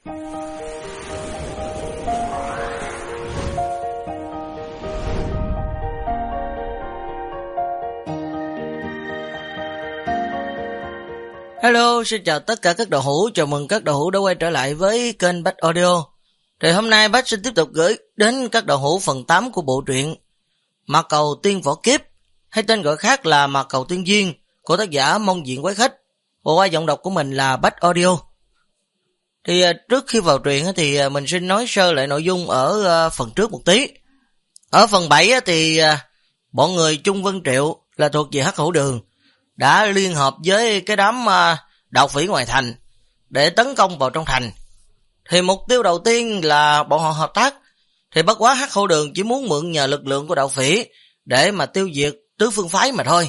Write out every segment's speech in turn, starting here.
Hello, xin chào tất cả các đạo hữu, chào mừng các đạo hữu đã quay trở lại với kênh Bách Audio. Thì hôm nay Bách xin tiếp tục gửi đến các đạo hữu phần 8 của bộ truyện Ma Cầu Tiên Võ Kiếp, hay tên gọi khác là Ma Cầu Tiên Duyên, của tác giả Mông Diện Quái Khách, và qua giọng đọc của mình là Bách Audio. Thì trước khi vào truyện thì mình xin nói sơ lại nội dung ở phần trước một tí. Ở phần 7 thì bọn người Trung Vân Triệu là thuộc về Hắc Hổ Đường đã liên hợp với cái đám đạo phỉ ngoài thành để tấn công vào trong thành. Thì mục tiêu đầu tiên là bọn họ hợp tác, thì bất quá Hắc Hổ Đường chỉ muốn mượn nhờ lực lượng của đạo phỉ để mà tiêu diệt tứ phương phái mà thôi.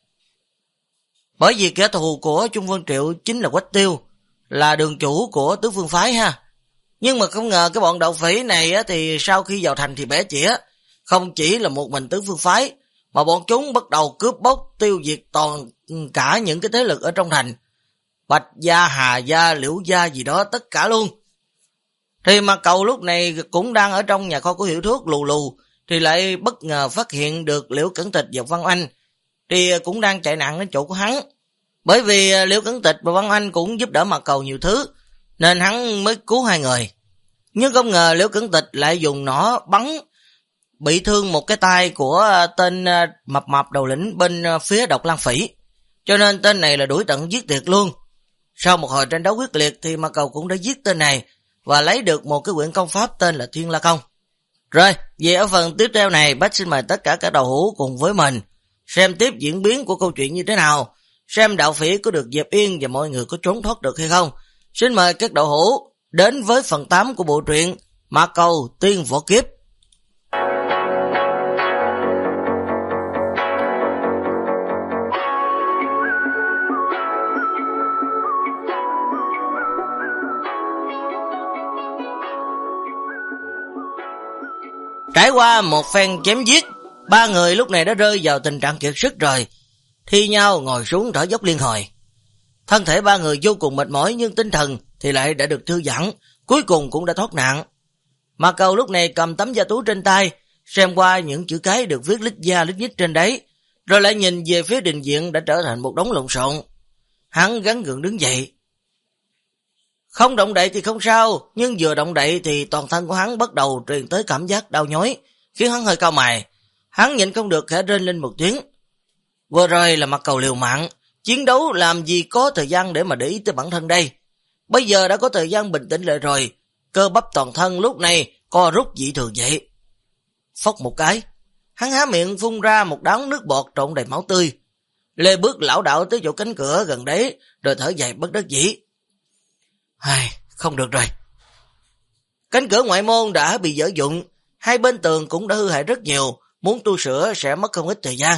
Bởi vì kẻ thù của Trung Vân Triệu chính là Quách Tiêu, là đường chủ của tứ phương phái ha. Nhưng mà không ngờ cái bọn đạo phỉ này thì sau khi vào thành thì bẻ chĩa, không chỉ là một mình tứ phương phái, mà bọn chúng bắt đầu cướp bóc tiêu diệt toàn cả những cái thế lực ở trong thành. Bạch gia, Hà gia, Liễu gia gì đó tất cả luôn. Thì Ma Cầu lúc này cũng đang ở trong nhà kho của Hiệu Thuốc lù lù, thì lại bất ngờ phát hiện được Liễu Cẩn Tịch và Văn Anh, thì cũng đang chạy nạn đến chỗ của hắn. Bởi vì Liễu Cẩn Tịch và Văn Anh cũng giúp đỡ Ma Cầu nhiều thứ, nên hắn mới cứu hai người. Nhưng không ngờ Liễu Cẩn Tịch lại dùng nỏ bắn bị thương một cái tay của tên mập mạp đầu lĩnh bên phía Độc Lang Phỉ, cho nên tên này là đuổi tận giết tuyệt luôn. Sau một hồi tranh đấu quyết liệt thì Ma Cầu cũng đã giết tên này và lấy được một cái quyển công pháp tên là Thiên La Công. Rồi, về ở phần tiếp theo này, Bách xin mời tất cả các đạo hữu cùng với mình xem tiếp diễn biến của câu chuyện như thế nào, xem đạo phỉ có được dẹp yên và mọi người có trốn thoát được hay không. Xin mời các đạo hữu đến với phần 8 của bộ truyện Ma Cầu Tiên Võ Kiếp. Trải qua một phen chém giết, ba người lúc này đã rơi vào tình trạng kiệt sức rồi, thi nhau ngồi xuống thở dốc liên hồi. Thân thể ba người vô cùng mệt mỏi, nhưng tinh thần thì lại đã được thư giãn, cuối cùng cũng đã thoát nạn. Ma Cầu lúc này cầm tấm gia tú trên tay, xem qua những chữ cái được viết lít da lít nhít trên đấy, rồi lại nhìn về phía đình viện đã trở thành một đống lộn xộn. Hắn gắng gượng đứng dậy. Không động đậy thì không sao, nhưng vừa động đậy thì toàn thân của hắn bắt đầu truyền tới cảm giác đau nhói, khiến hắn hơi cau mày. Hắn nhịn không được khẽ rên lên một tiếng. Vừa rồi là Ma Cầu liều mạng, chiến đấu làm gì có thời gian để mà để ý tới bản thân đây. Bây giờ đã có thời gian bình tĩnh lại rồi, cơ bắp toàn thân lúc này co rút dị thường vậy. Phốc một cái, hắn há miệng phun ra một đám nước bọt trộn đầy máu tươi. Lê bước lảo đảo tới chỗ cánh cửa gần đấy, rồi thở dài bất đắc dĩ. Không được rồi. Cánh cửa ngoại môn đã bị dở dụng, hai bên tường cũng đã hư hại rất nhiều, muốn tu sửa sẽ mất không ít thời gian.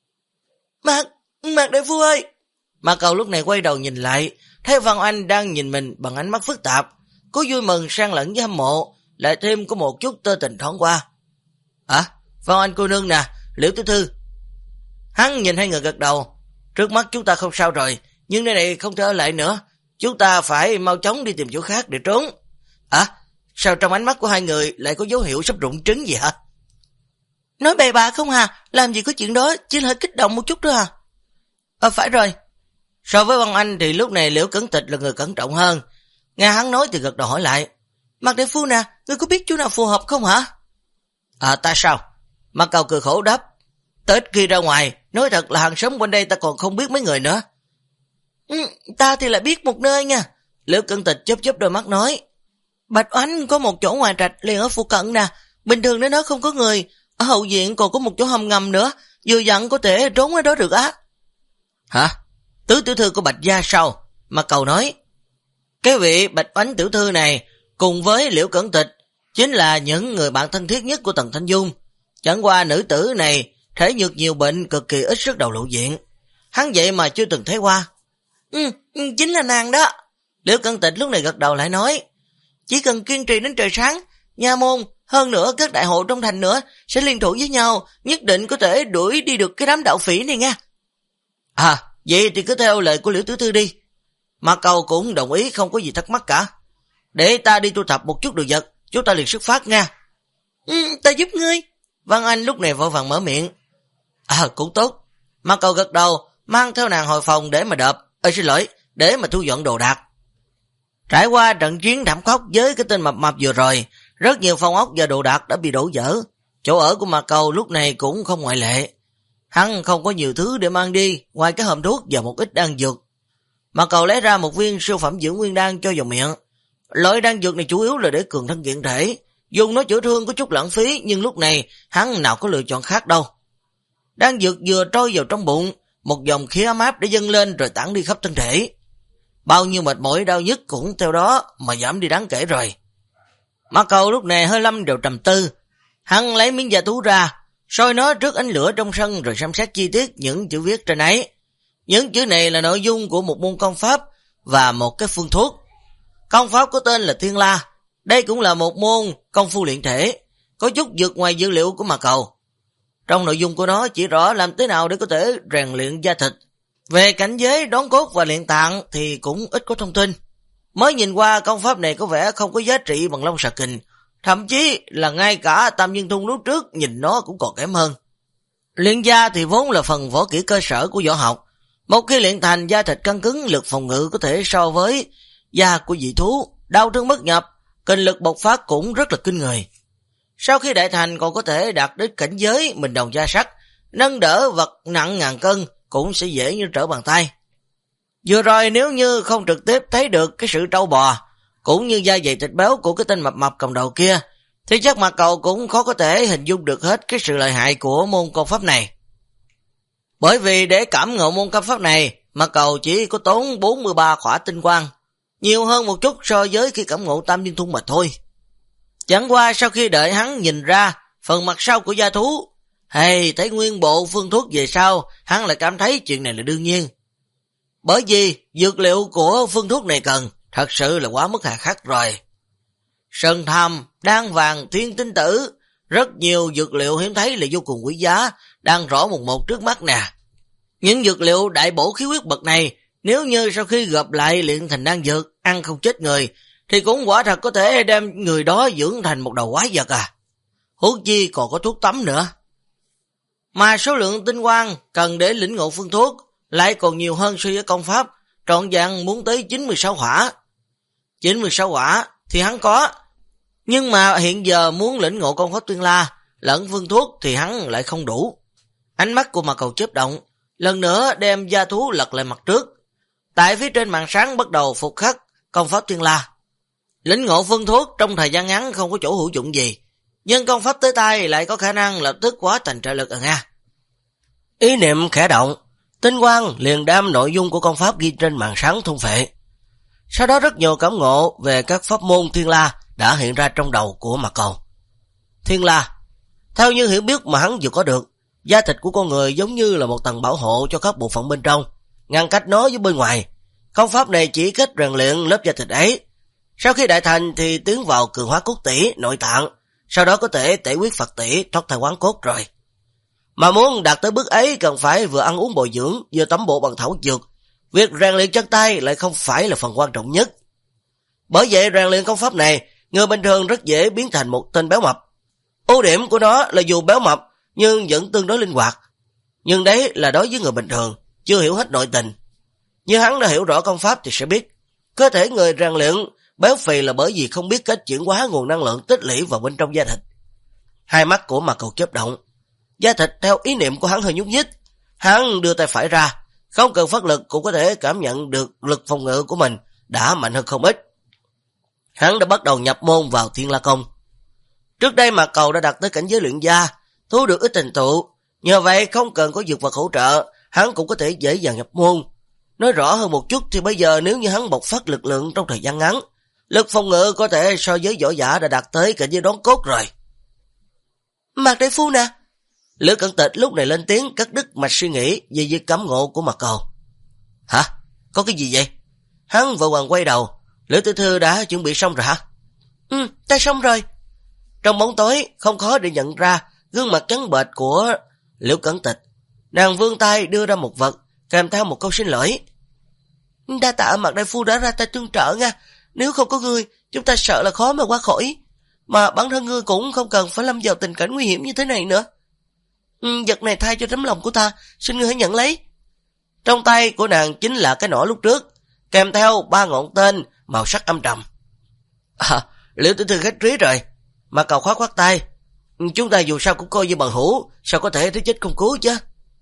Mạc đại phu ơi! Ma Cầu lúc này quay đầu nhìn lại, thấy Văn Anh đang nhìn mình bằng ánh mắt phức tạp, có vui mừng sang lẫn với hâm mộ, lại thêm có một chút tơ tình thoáng qua. Văn Anh cô nương nè, Liễu tiểu thư. Hắn nhìn hai người gật đầu. Trước mắt chúng ta không sao rồi, nhưng nơi này không thể ở lại nữa, chúng ta phải mau chóng đi tìm chỗ khác để trốn. Sao trong ánh mắt của hai người lại có dấu hiệu sắp rụng trứng gì hả? Nói bậy bạ không hả? Làm gì có chuyện đó, chỉ là hơi kích động một chút thôi à? Phải rồi. So với Văn Anh thì lúc này Liễu Cẩn Tịch là người cẩn trọng hơn. Nghe hắn nói thì gật đầu hỏi lại. Mạc đại phu nè, ngươi có biết chỗ nào phù hợp không hả? Ta sao? Ma Cầu cười khổ đáp. Ta ít khi ra ngoài, nói thật là hàng xóm quanh đây ta còn không biết mấy người nữa. Ta thì lại biết một nơi nha. Liễu Cẩn Tịch chớp đôi mắt nói. Bạch Oánh có một chỗ ngoài trạch liền ở phụ cận nè, bình thường nếu nó không có người, ở hậu viện còn có một chỗ hầm ngầm nữa, vừa dặn có thể trốn ở đó được á. Hả? Tứ tiểu thư của Bạch gia sao? Ma Cầu nói. Cái vị Bạch Oánh tiểu thư này cùng với Liễu Cẩn Tịch chính là những người bạn thân thiết nhất của Tần Thanh Dung. Chẳng qua nữ tử này thể nhược nhiều bệnh, cực kỳ ít sức đầu lộ diện. Hắn vậy mà chưa từng thấy qua. Chính là nàng đó. Liễu Cẩn Tịch lúc này gật đầu lại nói. Chỉ cần kiên trì đến trời sáng, nha môn, hơn nữa các đại hộ trong thành nữa sẽ liên thủ với nhau, nhất định có thể đuổi đi được cái đám đạo phỉ này nha. Vậy thì cứ theo lời của Liễu tiểu thư đi. Ma Cầu cũng đồng ý, không có gì thắc mắc cả. để ta đi thu thập một chút đồ vật, chúng ta liền xuất phát nha. Ta giúp ngươi. Văn Anh lúc này vội vàng mở miệng. Cũng tốt. Mạc Cầu gật đầu, mang theo nàng hồi phòng để mà xin lỗi, để mà thu dọn đồ đạc. Trải qua trận chiến thảm khốc với cái tên mập vừa rồi, rất nhiều phòng ốc và đồ đạc đã bị đổ vỡ. Chỗ ở của Mạc Cầu lúc này cũng không ngoại lệ. Hắn không có nhiều thứ để mang đi, ngoài cái hòm thuốc và một ít đan dược. Mạc Cầu lấy ra một viên siêu phẩm dưỡng nguyên đan cho vào miệng. Loại đan dược này chủ yếu là để cường thân kiện thể, dùng nó chữa thương có chút lãng phí, nhưng lúc này hắn nào có lựa chọn khác đâu. Đan dược vừa trôi vào trong bụng, một dòng khí ấm áp để dâng lên rồi tản đi khắp thân thể. Bao nhiêu mệt mỏi đau nhức cũng theo đó mà giảm đi đáng kể rồi. Mạc Cầu lúc này hơi lâm vào trầm tư. Hắn lấy miếng da thú ra, soi nó trước ánh lửa trong sân rồi xem xét chi tiết những chữ viết trên ấy. Những chữ này là nội dung của một môn công pháp và một cái phương thuốc. Công pháp có tên là Thiên La. Đây cũng là một môn công phu luyện thể, có chút vượt ngoài dữ liệu của Mạc Cầu. Trong nội dung của nó chỉ rõ làm thế nào để có thể rèn luyện da thịt. Về cảnh giới đón cốt và luyện tạng thì cũng ít có thông tin. Mới nhìn qua công pháp này có vẻ không có giá trị bằng Long Xà Kình, thậm chí là ngay cả Tam Nhân Thung lúc trước nhìn nó cũng còn kém hơn. Luyện da thì vốn là phần võ kỹ cơ sở của võ học. Một khi luyện thành, da thịt căng cứng, lực phòng ngự có thể so với da của dị thú, đau thương bất nhập, kình lực bộc phát cũng rất là kinh người. Sau khi đại thành còn có thể đạt đến cảnh giới mình đồng da sắt, nâng đỡ vật nặng ngàn cân cũng sẽ dễ như trở bàn tay. Vừa rồi nếu như không trực tiếp thấy được cái sự trâu bò cũng như da dày thịt béo của cái tên mập cầm đầu kia, thì chắc Mạc Cầu cũng khó có thể hình dung được hết cái sự lợi hại của môn công pháp này. Bởi vì để cảm ngộ môn công pháp này, Mạc Cầu chỉ có tốn 43 khỏa tinh quang, nhiều hơn một chút so với khi cảm ngộ Tam Nhân Thung mà thôi. Chẳng qua sau khi đợi hắn nhìn ra phần mặt sau của gia thú, thấy nguyên bộ phương thuốc về sau, hắn lại cảm thấy chuyện này là đương nhiên. Bởi vì dược liệu của phương thuốc này cần thật sự là quá mức hà khắc rồi. Sơn tham, đan vàng, thiên tinh tử, rất nhiều dược liệu hiếm thấy là vô cùng quý giá, đang rõ một trước mắt nè. Những dược liệu đại bổ khí huyết bậc này, nếu như sau khi gặp lại luyện thành đan dược, ăn không chết người, thì cũng quả thật có thể đem người đó dưỡng thành một đầu quái vật à. Huống chi còn có thuốc tắm nữa. Mà số lượng tinh quang cần để lĩnh ngộ phương thuốc lại còn nhiều hơn so với công pháp, trọn vẹn muốn tới 96 hỏa. 96 hỏa thì hắn có, nhưng mà hiện giờ muốn lĩnh ngộ công pháp Thiên La lẫn phương thuốc thì hắn lại không đủ. Ánh mắt của Mạc Cầu chớp động, lần nữa đem gia thú lật lại mặt trước. Tại phía trên màn sáng bắt đầu phục khắc công pháp Thiên La. Lĩnh ngộ phương thuốc trong thời gian ngắn không có chỗ hữu dụng gì, nhưng công pháp tới tay lại có khả năng lập tức hóa thành trợ lực nha. Ý niệm khẽ động, tinh quang liền đem nội dung của công pháp ghi trên màn sáng thôn phệ. Sau đó rất nhiều cảm ngộ về các pháp môn Thiên La đã hiện ra trong đầu của Mạc Cầu. Thiên La, theo như hiểu biết mà hắn vừa có được, da thịt của con người giống như là một tầng bảo hộ cho các bộ phận bên trong, ngăn cách nó với bên ngoài. Công pháp này chỉ cách rèn luyện lớp da thịt ấy. Sau khi đại thành thì tiến vào cường hóa cốt tủy, nội tạng, sau đó có thể tẩy huyết Phật tủy, thoát thai hoán cốt rồi. Mà muốn đạt tới bước ấy cần phải vừa ăn uống bồi dưỡng, vừa tắm bộ bằng thảo dược. Việc rèn luyện chân tay lại không phải là phần quan trọng nhất. Bởi vậy rèn luyện công pháp này, người bình thường rất dễ biến thành một tên béo mập. Ưu điểm của nó là dù béo mập nhưng vẫn tương đối linh hoạt. Nhưng đấy là đối với người bình thường, chưa hiểu hết nội tình. Như hắn đã hiểu rõ công pháp thì sẽ biết, cơ thể người rèn luyện béo phì là bởi vì không biết cách chuyển hóa nguồn năng lượng tích lũy vào bên trong da thịt. Hai mắt của Mạc Cầu chớp động. Da thịt theo ý niệm của hắn hơi nhúc nhích. Hắn đưa tay phải ra, không cần phát lực cũng có thể cảm nhận được lực phòng ngự của mình đã mạnh hơn không ít. Hắn đã bắt đầu nhập môn vào Thiên La Công. Trước đây Mạc Cầu đã đạt tới cảnh giới luyện da, thu được ít thành tựu, nhờ vậy không cần có dược vật hỗ trợ, hắn cũng có thể dễ dàng nhập môn. Nói rõ hơn một chút thì bây giờ nếu như hắn bộc phát lực lượng trong thời gian ngắn, lực phòng ngự có thể so với võ giả đã đạt tới cảnh giới đón cốt rồi. Mạc đại phu nè. Lữ Cẩn Tịch lúc này lên tiếng cắt đứt mạch suy nghĩ về việc cảm ngộ của Mạc Cầu. Hả? Có cái gì vậy? Hắn vội vàng quay đầu. Lữ tiểu thư đã chuẩn bị xong rồi hả? Ta xong rồi. Trong bóng tối không khó để nhận ra gương mặt trắng bệch của Liễu Cẩn Tịch. Nàng vươn tay đưa ra một vật kèm theo một câu xin lỗi. Đa tạ Mạc đại phu đã ra tay tương trợ nha. Nếu không có ngươi, chúng ta sợ là khó mà qua khỏi. Mà bản thân ngươi cũng không cần phải lâm vào tình cảnh nguy hiểm như thế này nữa. Vật này thay cho tấm lòng của ta, xin ngươi hãy nhận lấy. Trong tay của nàng chính là cái nỏ lúc trước, kèm theo 3 ngọn tên màu sắc âm trầm. Liễu tiểu thư khách trí rồi. Mà Cầu khoát khoát tay. Chúng ta dù sao cũng coi như bằng hữu, sao có thể thấy chết không cứu chứ?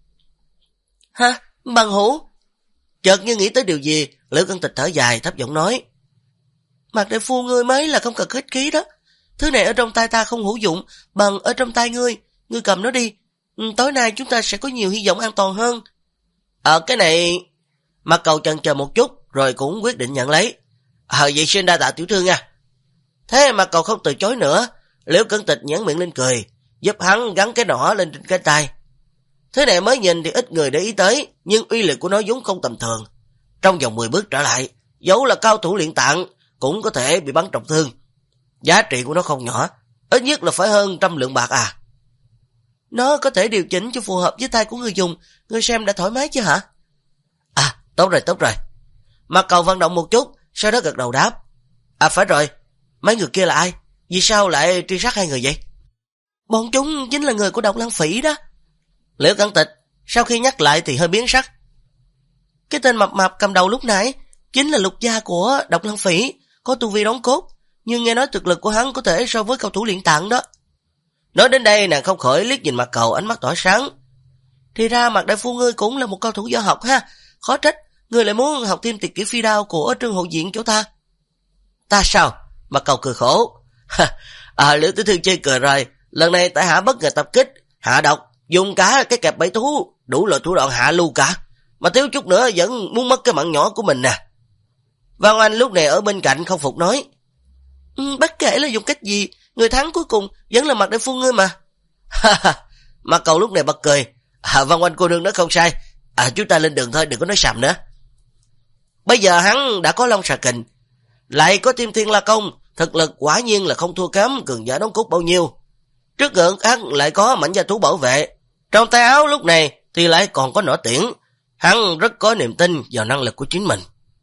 Hả? Bằng hữu? Chợt như nghĩ tới điều gì, Liễu Cẩn Tịch thở dài thấp giọng nói. Mạc đại phu ngươi mấy là không cần khách khí đó. Thứ này ở trong tay ta không hữu dụng, bằng ở trong tay ngươi cầm nó đi. Tối nay chúng ta sẽ có nhiều hy vọng an toàn hơn. Cái này... Mạc Cầu chần chờ một chút, rồi cũng quyết định nhận lấy. Vậy xin đa tạ tiểu thư nha. Thế Mạc Cầu không từ chối nữa, Liễu Cẩn Tịch nhãn miệng lên cười, giúp hắn gắn cái nỏ lên trên cánh tay. Thế này mới nhìn thì ít người để ý tới, nhưng uy lực của nó vốn không tầm thường. Trong vòng 10 bước trở lại, dẫu là cao thủ luyện tạng, cũng có thể bị bắn trọng thương. Giá trị của nó không nhỏ, ít nhất là phải hơn 100 lượng bạc à. Nó có thể điều chỉnh cho phù hợp với tay của người dùng, người xem đã thoải mái chứ hả? Tốt rồi. Mạc Cầu vận động một chút, sau đó gật đầu đáp. Phải rồi, mấy người kia là ai? Vì sao lại truy sát 2 người vậy? Bọn chúng chính là người của Độc Lăng Phỉ đó. Liễu Cẩn Tịch sau khi nhắc lại thì hơi biến sắc. Cái tên mập mạp cầm đầu lúc nãy chính là lục gia của Độc Lăng Phỉ, có tu vi đóng cốt, nhưng nghe nói thực lực của hắn có thể so với cao thủ luyện tạng đó. Nói đến đây nàng không khỏi liếc nhìn Mạc Cầu, ánh mắt tỏa sáng. Thì ra Mạc đại phu ngươi cũng là một cao thủ võ học ha, khó trách ngươi lại muốn học thêm tuyệt kỹ phi đao của Trương Hậu Diện chỗ ta. Ta sao? Mạc Cầu cười khổ. Liễu tiểu thư chơi cười rồi, lần này tại hạ bất ngờ tập kích, hạ độc, dùng cả cái kẹp bẫy thú, đủ loại thủ đoạn hạ lưu cả, mà thiếu chút nữa vẫn muốn mất cái mạng nhỏ của mình nè. Văn Anh lúc này ở bên cạnh không phục nói. Bất kể là dùng cách gì, người thắng cuối cùng vẫn là Mạc đại phu ngươi mà. Mạc Cầu lúc này bật cười. Văn Anh cô nương nói không sai, chúng ta lên đường thôi, đừng có nói sàm nữa. Bây giờ hắn đã có Long Xà Kình, lại có thêm Thiên La Công, thực lực quả nhiên là không thua kém cường giả đóng cốt bao nhiêu. Trước ngưỡng hắn lại có mảnh gia thú bảo vệ, trong tay áo lúc này thì lại còn có nỏ tiễn. Hắn rất có niềm tin vào năng lực của chính mình.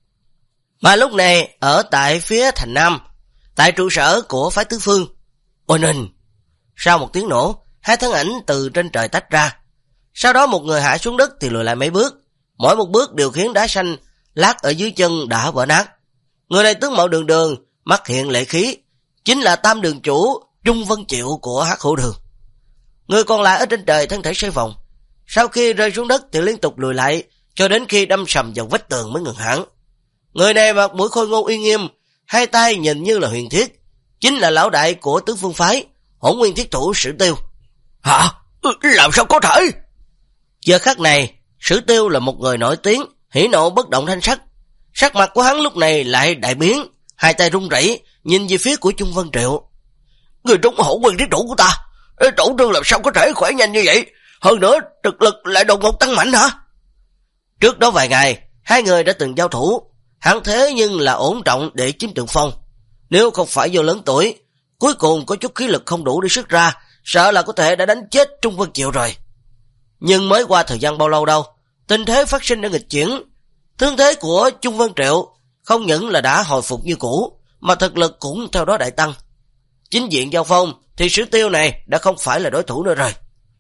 Mà lúc này ở tại phía thành Nam, tại trụ sở của phái tứ phương, ôi ninh, sau một tiếng nổ, 2 thân ảnh từ trên trời tách ra. Sau đó một người hạ xuống đất thì lùi lại mấy bước, mỗi một bước đều khiến đá xanh lát ở dưới chân đã vỡ nát. Người này tướng mạo đường đường, mắt hiện lệ khí, chính là Tam đường chủ Trung Vân Triệu của Hắc Hữu Đường. Người còn lại ở trên trời thân thể xoay vòng, sau khi rơi xuống đất thì liên tục lùi lại, cho đến khi đâm sầm vào vách tường mới ngừng hẳn. Người này mặt mũi khôi ngô uy nghiêm, 2 tay nhìn như là huyền thiết, chính là lão đại của tứ phương phái, Hỗn Nguyên Thiết Thủ Sử Tiêu. Hả? Làm sao có thể? Giờ khắc này, Sử Tiêu là một người nổi tiếng, hỉ nộ bất động thanh sắc. Sắc mặt của hắn lúc này lại đại biến, 2 tay run rẩy nhìn về phía của Trung Vân Triệu. Người trong Hỗn Nguyên Thiết Thủ của ta, chủ trương làm sao có thể khỏe nhanh như vậy? Hơn nữa, thực lực lại đột ngột tăng mạnh hả? Trước đó vài ngày, 2 người đã từng giao thủ, hắn thế nhưng là ổn trọng để chiếm thượng phong. Nếu không phải do lớn tuổi, cuối cùng có chút khí lực không đủ để xuất ra, sợ là có thể đã đánh chết Trung Vân Triệu rồi. Nhưng mới qua thời gian bao lâu đâu, tình thế phát sinh đã nghịch chuyển. Thương thế của Trung Vân Triệu không những là đã hồi phục như cũ, mà thực lực cũng theo đó đại tăng. Chính diện giao phong thì Sử Tiêu này đã không phải là đối thủ nữa rồi.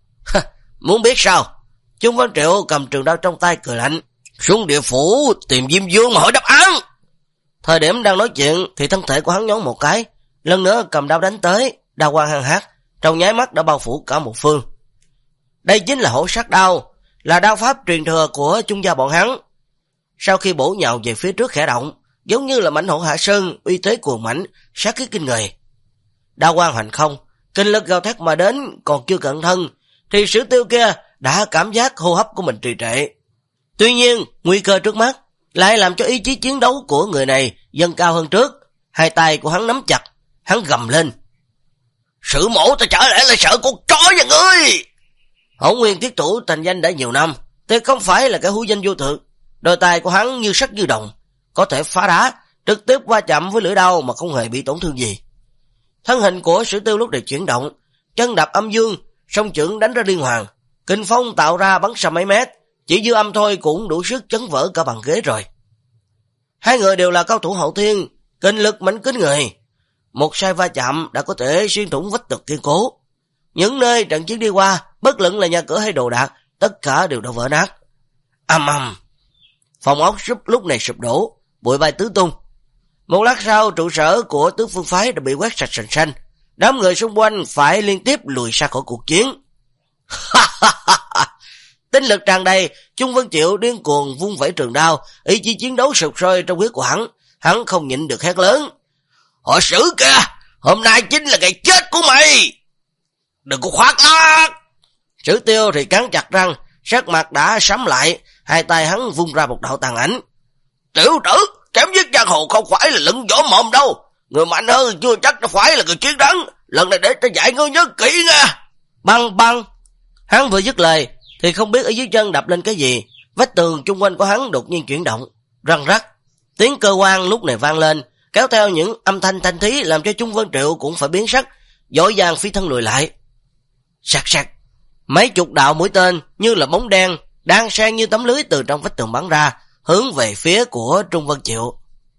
Muốn biết sao? Trung Vân Triệu cầm trường đao trong tay cười lạnh. Xuống địa phủ tìm Diêm Vương mà hỏi đáp án. Thời điểm đang nói chuyện thì thân thể của hắn nhón một cái, lần nữa cầm đao đánh tới, đao quang hăng hắc, trong nháy mắt đã bao phủ cả một phương. Đây chính là Hổ Sát Đao, là đao pháp truyền thừa của Trung gia bọn hắn. Sau khi bổ nhào về phía trước khẽ động, giống như là mãnh hổ hạ sơn, uy thế cuồng mãnh, sát khí kinh người. Đao quang hành không, kinh lực gào thét mà đến, còn chưa cận thân thì Sử Tiêu kia đã cảm giác hô hấp của mình trì trệ. Tuy nhiên, nguy cơ trước mắt lại làm cho ý chí chiến đấu của người này dâng cao hơn trước. 2 tay của hắn nắm chặt, hắn gầm lên. Sử mổ ta trở lẽ là sợ con chó nhà ngươi. Hỗn Nguyên Thiết Thủ thành danh đã nhiều năm, thì không phải là cái hữu danh vô thực. Đôi tay của hắn như sắt như đồng, có thể phá đá, trực tiếp va chạm với lưỡi đao mà không hề bị tổn thương gì. Thân hình của Sử Tiêu lúc này chuyển động, chân đạp âm dương, song chưởng đánh ra liên hoàn, kình phong tạo ra bắn xa mấy mét, chỉ dư âm thôi cũng đủ sức chấn vỡ cả bàn ghế rồi. 2 người đều là cao thủ hậu thiên, kinh lực mạnh kinh người. Một sai va chạm đã có thể xuyên thủng vách tường kiên cố. Những nơi trận chiến đi qua, bất luận là nhà cửa hay đồ đạc, tất cả đều đã vỡ nát. Ầm ầm. Phòng ốc lúc này sụp đổ, bụi bay tứ tung. Một lát sau, trụ sở của Tứ Phương phái đã bị quét sạch sành xanh. Đám người xung quanh phải liên tiếp lùi ra khỏi cuộc chiến. Tinh lực tràn đầy, Chung Vân Triệu điên cuồng vung vẩy trường đao, ý chí chiến đấu sục sôi trong huyết của hắn không nhịn được hét lớn. Họ Sử kìa, hôm nay chính là ngày chết của mày. Đừng có khoác lác. Sử Tiêu thì cắn chặt răng, sắc mặt đã sẫm lại, hai tay hắn vung ra một đạo tàn ảnh. Tiểu tử, chém giết giang hồ không phải là lưng võ mồm đâu. Người mạnh hơn chưa chắc đã phải là người chiến thắng. Lần này để ta dạy ngươi nhớ kỹ nha. Băng băng. Hắn vừa dứt lời thì không biết ở dưới chân đập lên cái gì, vách tường chung quanh của hắn đột nhiên chuyển động, răng rắc. Tiếng cơ quan lúc này vang lên, kéo theo những âm thanh thanh thí làm cho Chung Vân Triệu cũng phải biến sắc, vội vàng phi thân lùi lại. Sạc sạc, mấy chục đạo mũi tên như là bóng đen đang sang như tấm lưới từ trong vách tường bắn ra, hướng về phía của Chung Vân Triệu.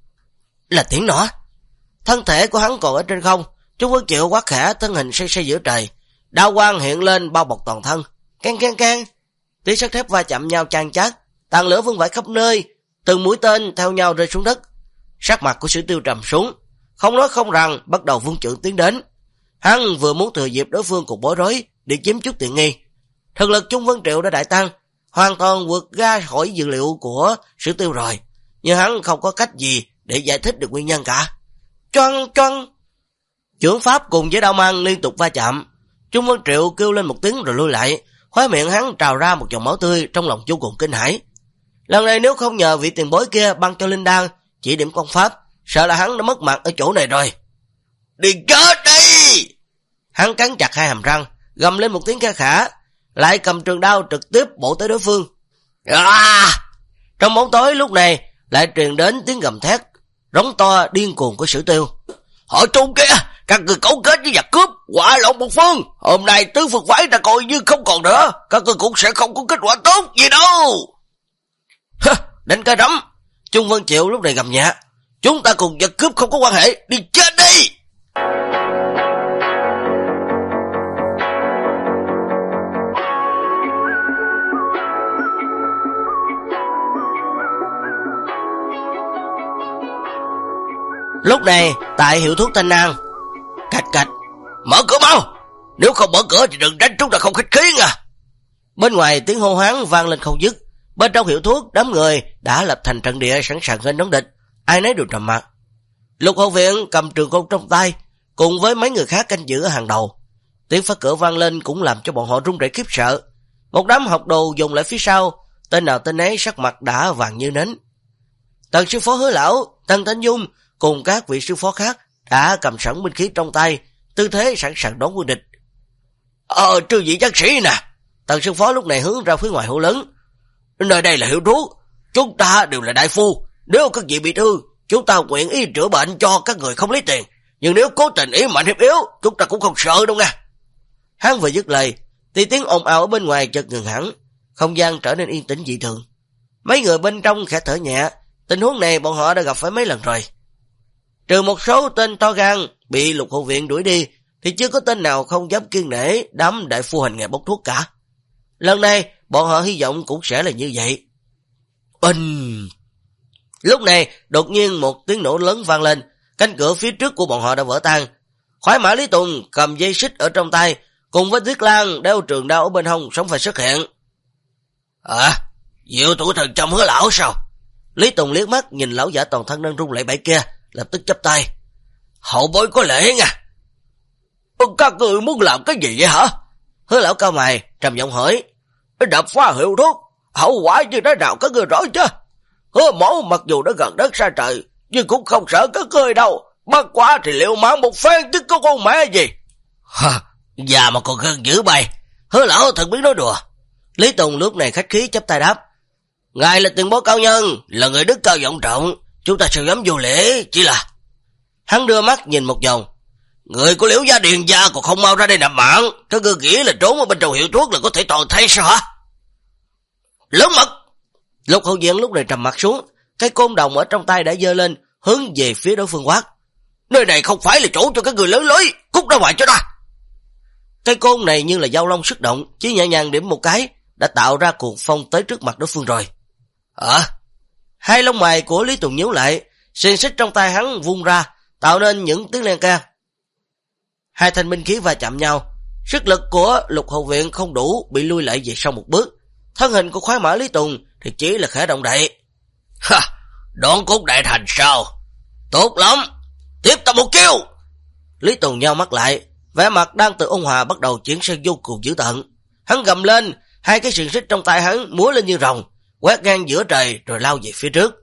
Là tiếng nỏ. Thân thể của hắn còn ở trên không, Chung Vân Triệu quát khẽ, thân hình xoay xoay giữa trời, đao quang hiện lên bao bọc toàn thân. Can can can, tiếng sắt thép va chạm nhau chan chát, tàn lửa vương vãi khắp nơi, từng mũi tên theo nhau rơi xuống đất. Sắc mặt của Sử Tiêu trầm xuống, không nói không rằng bắt đầu vung chưởng tiến đến. Hắn vừa muốn thừa dịp đối phương cùng bối rối để chiếm chút tiện nghi. Thực lực Chung Vân Triệu đã đại tăng, hoàn toàn vượt ra khỏi dự liệu của Sử Tiêu rồi, nhưng hắn không có cách gì để giải thích được nguyên nhân cả. Choang choang, chưởng pháp cùng với đao mang liên tục va chạm. Chung Vân Triệu kêu lên một tiếng rồi lui lại, khóe miệng hắn trào ra một dòng máu tươi, trong lòng vô cùng kinh hãi. Lần này nếu không nhờ vị tiền bối kia băng cho linh đan chỉ điểm công pháp, sợ là hắn đã mất mặt ở chỗ này rồi. Đi chết đi! Hắn cắn chặt hai hàm răng, gầm lên một tiếng khe khả, lại cầm trường đao trực tiếp bổ tới đối phương. Trong bóng tối lúc này lại truyền đến tiếng gầm thét rống to điên cuồng của Sử Tiêu. Họ Trung kia, các người cấu kết với giặc cướp, quả lộn một phương. Hôm nay Tứ Phương phái đã coi như không còn nữa, các người cũng sẽ không có kết quả tốt gì đâu. Đánh cái rắm. Chung Vân Triệu lúc này gầm nhẹ. Chúng ta cùng giặc cướp không có quan hệ, đi chết đi. Lúc này tại hiệu thuốc Thanh An, cạch cạch, mở cửa mau, nếu không mở cửa thì đừng đánh chúng ta không khách khí nha. Bên ngoài tiếng hô hoán vang lên không dứt. Bên trong hiệu thuốc, đám người đã lập thành trận địa sẵn sàng lên đón địch, ai nấy đều trầm mặc. Lục Hậu Viện cầm trường côn trong tay, cùng với mấy người khác canh giữ ở hàng đầu. Tiếng phá cửa vang lên cũng làm cho bọn họ run rẩy khiếp sợ. Một đám học đồ dùng lại phía sau, tên nào tên ấy sắc mặt đã vàng như nến. Tần sư phó Hứa lão, Tần Thanh Dung cùng các vị sư phó khác đã cầm sẵn binh khí trong tay, tư thế sẵn sàng đón quân địch. Trư vị giác sĩ nè. Tần sư phó lúc này hướng ra phía ngoài hô lớn. Nơi đây là hiệu thuốc, chúng ta đều là đại phu, nếu các vị bị thương, chúng ta nguyện ý chữa bệnh cho các người không lấy tiền, nhưng nếu cố tình ý mạnh hiếp yếu, chúng ta cũng không sợ đâu nha. Hắn vừa dứt lời thì tiếng ồn ào ở bên ngoài chợt ngừng hẳn, không gian trở nên yên tĩnh dị thường. Mấy người bên trong khẽ thở nhẹ, tình huống này bọn họ đã gặp phải mấy lần rồi. Trừ một số tên to gan bị Lục Hậu Viện đuổi đi, thì chưa có tên nào không dám kiêng nể đám đại phu hành nghề bốc thuốc cả. Lần này bọn họ hy vọng cũng sẽ là như vậy. Lúc này đột nhiên một tiếng nổ lớn vang lên, cánh cửa phía trước của bọn họ đã vỡ tan. Khoái mã Lý Tùng cầm dây xích ở trong tay, cùng với Tuyết Lan đeo trường đao ở bên hông sống phải xuất hiện. Diệu thủ thần trong Hứa lão sao? Lý Tùng liếc mắt nhìn lão giả toàn thân đang run lẩy bẩy kia, lập tức chắp tay. Hậu bối có lễ nha. Các người muốn làm cái gì vậy hả? Hứa lão cao mày trầm giọng hỏi. Đập phá hiệu thuốc, hậu quả như thế nào các người rõ chứ? Hứa mẫu mặc dù đã gần đất xa trời, nhưng cũng không sợ các người đâu, bất quá thì liệu mạng một phen chứ có con mẹ gì. Già mà còn gần dữ bày. Hứa lão thật biết nói đùa. Lý Tùng lúc này khách khí chắp tay đáp. Ngài là tiền bối cao nhân, là người đức cao vọng trọng, chúng ta sẽ dám vô lễ, chỉ là... Hắn đưa mắt nhìn một vòng. Người của Liễu gia Điền gia còn không mau ra đây nằm mạng, các ngươi nghĩ là trốn ở bên trong hiệu thuốc là có thể toàn thay sao hả? Lớn mật! Lục Hậu Viện lúc này trầm mặt xuống, cái côn đồng ở trong tay đã dơ lên, hướng về phía đối phương quát: nơi này không phải là chỗ cho các người lớn lối, cút ra ngoài cho ta. Cây côn này như là dao long sức động, chỉ nhẹ nhàng điểm một cái đã tạo ra cuồng phong tới trước mặt đối phương rồi. Hai lông mày của Lý Tùng nhíu lại, xiềng xích trong tay hắn vung ra, tạo nên những tiếng len keng. Hai thanh binh khí va chạm nhau, sức lực của Lục Hậu Viện không đủ, bị lui lại về sau một bước. Thân hình của khoái mã Lý Tùng thì chỉ là khẽ động đậy. Đoạn cốt đại thành sao? Tốt lắm, tiếp ta một kêu. Lý Tùng nheo mắt lại, vẻ mặt đang từ ôn hòa bắt đầu chuyển sang vô cùng dữ tợn. Hắn gầm lên, hai cái xiềng xích trong tay hắn múa lên như rồng, quét ngang giữa trời rồi lao về phía trước.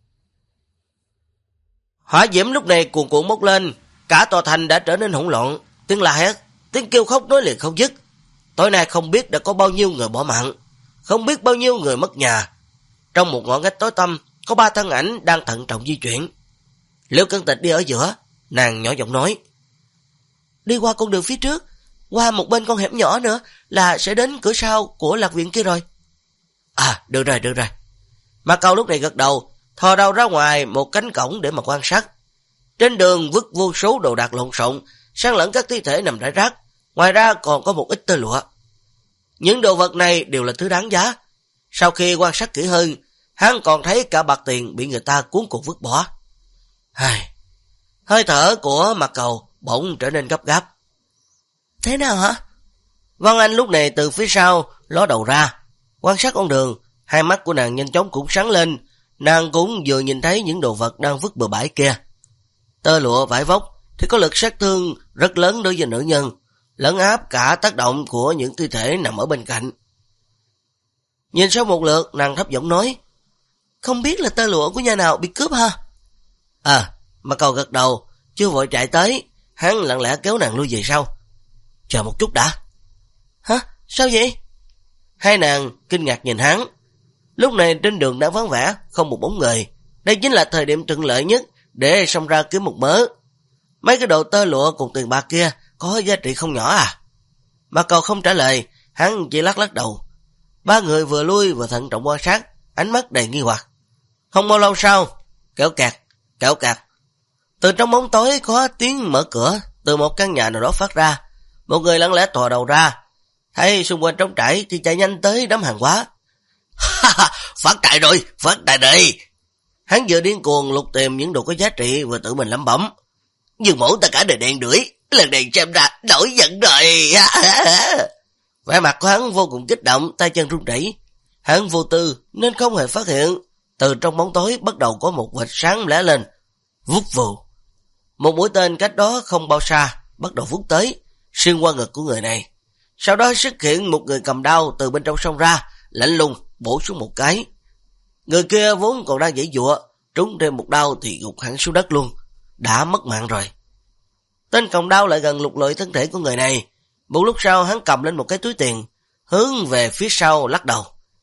Hỏa diễm lúc này cuồn cuộn bốc lên, cả tòa thành đã trở nên hỗn loạn, tiếng la hét, tiếng kêu khóc nối liền không dứt. Tối nay không biết đã có bao nhiêu người bỏ mạng, không biết bao nhiêu người mất nhà. Trong một ngõ ngách tối tăm, có 3 thân ảnh đang thận trọng di chuyển. Liễu Cẩn Tịch đi ở giữa, nàng nhỏ giọng nói: đi qua con đường phía trước, qua một bên con hẻm nhỏ nữa là sẽ đến cửa sau của Lạc Viện kia rồi. Được rồi. Mạc Câu lúc này gật đầu, thò đầu ra ngoài một cánh cổng để mà quan sát. Trên đường vứt vô số đồ đạc lộn xộn, san lẫn các thi thể nằm rải rác, ngoài ra còn có một ít tơ lụa. Những đồ vật này đều là thứ đáng giá. Sau khi quan sát kỹ hơn, hắn còn thấy cả bạc tiền bị người ta cuốn cùng vứt bỏ. Hơi thở của Mạc Cầu bỗng trở nên gấp gáp. Thế nào hả? Văn Anh lúc này từ phía sau ló đầu ra, quan sát con đường, hai mắt của nàng nhanh chóng cũng sáng lên. Nàng cũng vừa nhìn thấy những đồ vật đang vứt bừa bãi kia. Tơ lụa vải vóc thì có lực sát thương rất lớn đối với nữ nhân, lấn áp cả tác động của những thi thể nằm ở bên cạnh. Nhìn sau một lượt, nàng thấp giọng nói: không biết là tơ lụa của nhà nào bị cướp ha? Mà Cầu gật đầu, chưa vội chạy tới, hắn lặng lẽ kéo nàng lui về sau. Chờ một chút đã. Hả? Sao vậy? Hai nàng kinh ngạc nhìn hắn. Lúc này trên đường đã vắng vẻ, không một bóng người. Đây chính là thời điểm thuận lợi nhất để xông ra kiếm một mớ. Mấy cái đồ tơ lụa cùng tiền bạc kia có giá trị không nhỏ à? Mà Cầu không trả lời, hắn chỉ lắc đầu. Ba người vừa lui vừa thận trọng quan sát, ánh mắt đầy nghi hoặc. Không bao lâu sau, kéo kẹt. Từ trong bóng tối có tiếng mở cửa, từ một căn nhà nào đó phát ra. Một người lặng lẽ thò đầu ra, thấy xung quanh trống trải thì chạy nhanh tới đám hàng hóa. Phát tài rồi. Hắn vừa điên cuồng lục tìm những đồ có giá trị và tự mình lẩm bẩm: nhưng mẫu ta cả đời đen đuổi, lần này xem ra nổi giận rồi. Vẻ mặt của hắn vô cùng kích động, tay chân run rẩy. Hắn vô tư nên không hề phát hiện, từ trong bóng tối bắt đầu có một vệt sáng lóe lên, vút vù. Một mũi tên cách đó không bao xa bắt đầu vút tới, xuyên qua ngực của người này. Sau đó xuất hiện một người cầm đao từ bên trong xông ra, lạnh lùng bổ xuống một cái. Người kia vốn còn đang giãy giụa, trúng thêm một đao thì gục hẳn xuống đất luôn, đã mất mạng rồi. Tên cầm đao lại gần lục lọi thân thể của người này. Một lúc sau hắn cầm lên một cái túi tiền, hướng về phía sau lắc đầu.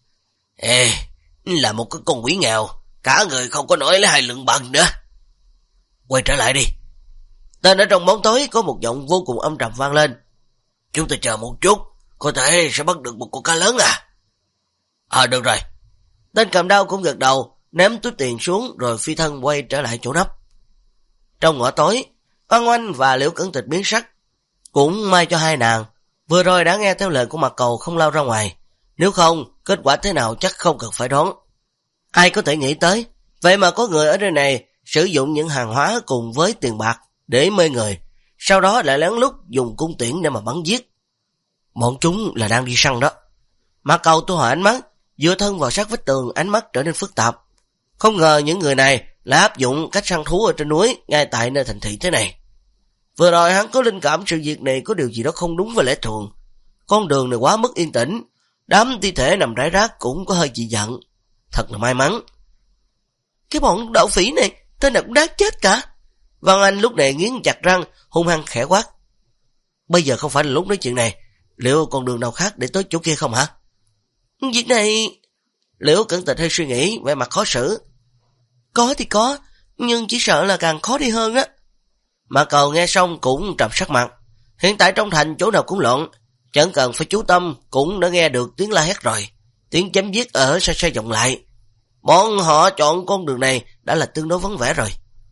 Là một cái con quỷ nghèo, cả người không có nổi lấy 2 lượng bạc nữa. Quay trở lại đi. Tên ở trong bóng tối có một giọng vô cùng âm trầm vang lên. Chúng ta chờ một chút, có thể sẽ bắt được một con cá lớn à? Được rồi. Tên cầm đao cũng gật đầu, ném túi tiền xuống rồi phi thân quay trở lại chỗ nấp. Trong ngõ tối, Văn Oanh và Liễu Cẩn Tịch biến sắc. Cũng may cho hai nàng, vừa rồi đã nghe theo lời của Mạc Cầu không lao ra ngoài. Nếu không, kết quả thế nào chắc không cần phải đoán. Ai có thể nghĩ tới, vậy mà có người ở nơi này sử dụng những hàng hóa cùng với tiền bạc để mê người, sau đó lại lén lút dùng cung tiễn để mà bắn giết. Bọn chúng là đang đi săn đó. Mạc Cầu thu hồi ánh mắt, dựa thân vào sát vách tường, ánh mắt trở nên phức tạp. Không ngờ những người này lại áp dụng cách săn thú ở trên núi ngay tại nơi thành thị thế này. Vừa rồi hắn có linh cảm sự việc này có điều gì đó không đúng với lẽ thường. Con đường này quá mất yên tĩnh, đám thi thể nằm rải rác cũng có hơi dị giận. Thật là may mắn. Cái bọn đạo phỉ này, tên nào cũng đáng chết cả. Văn Anh lúc này nghiến chặt răng, hung hăng khẽ quát. Bây giờ không phải là lúc nói chuyện này, liệu còn đường nào khác để tới chỗ kia không hả? Việc này... Liễu Cẩn Tịch hơi suy nghĩ, vẻ mặt khó xử. Có thì có, nhưng chỉ sợ là càng khó đi hơn á. Mà Cầu nghe xong cũng trầm sắc mặt. Hiện tại trong thành chỗ nào cũng loạn, chẳng cần phải chú tâm cũng đã nghe được tiếng la hét rồi. Tiếng chém giết ở xa xa vọng lại. Bọn họ chọn con đường này đã là tương đối vắng vẻ rồi.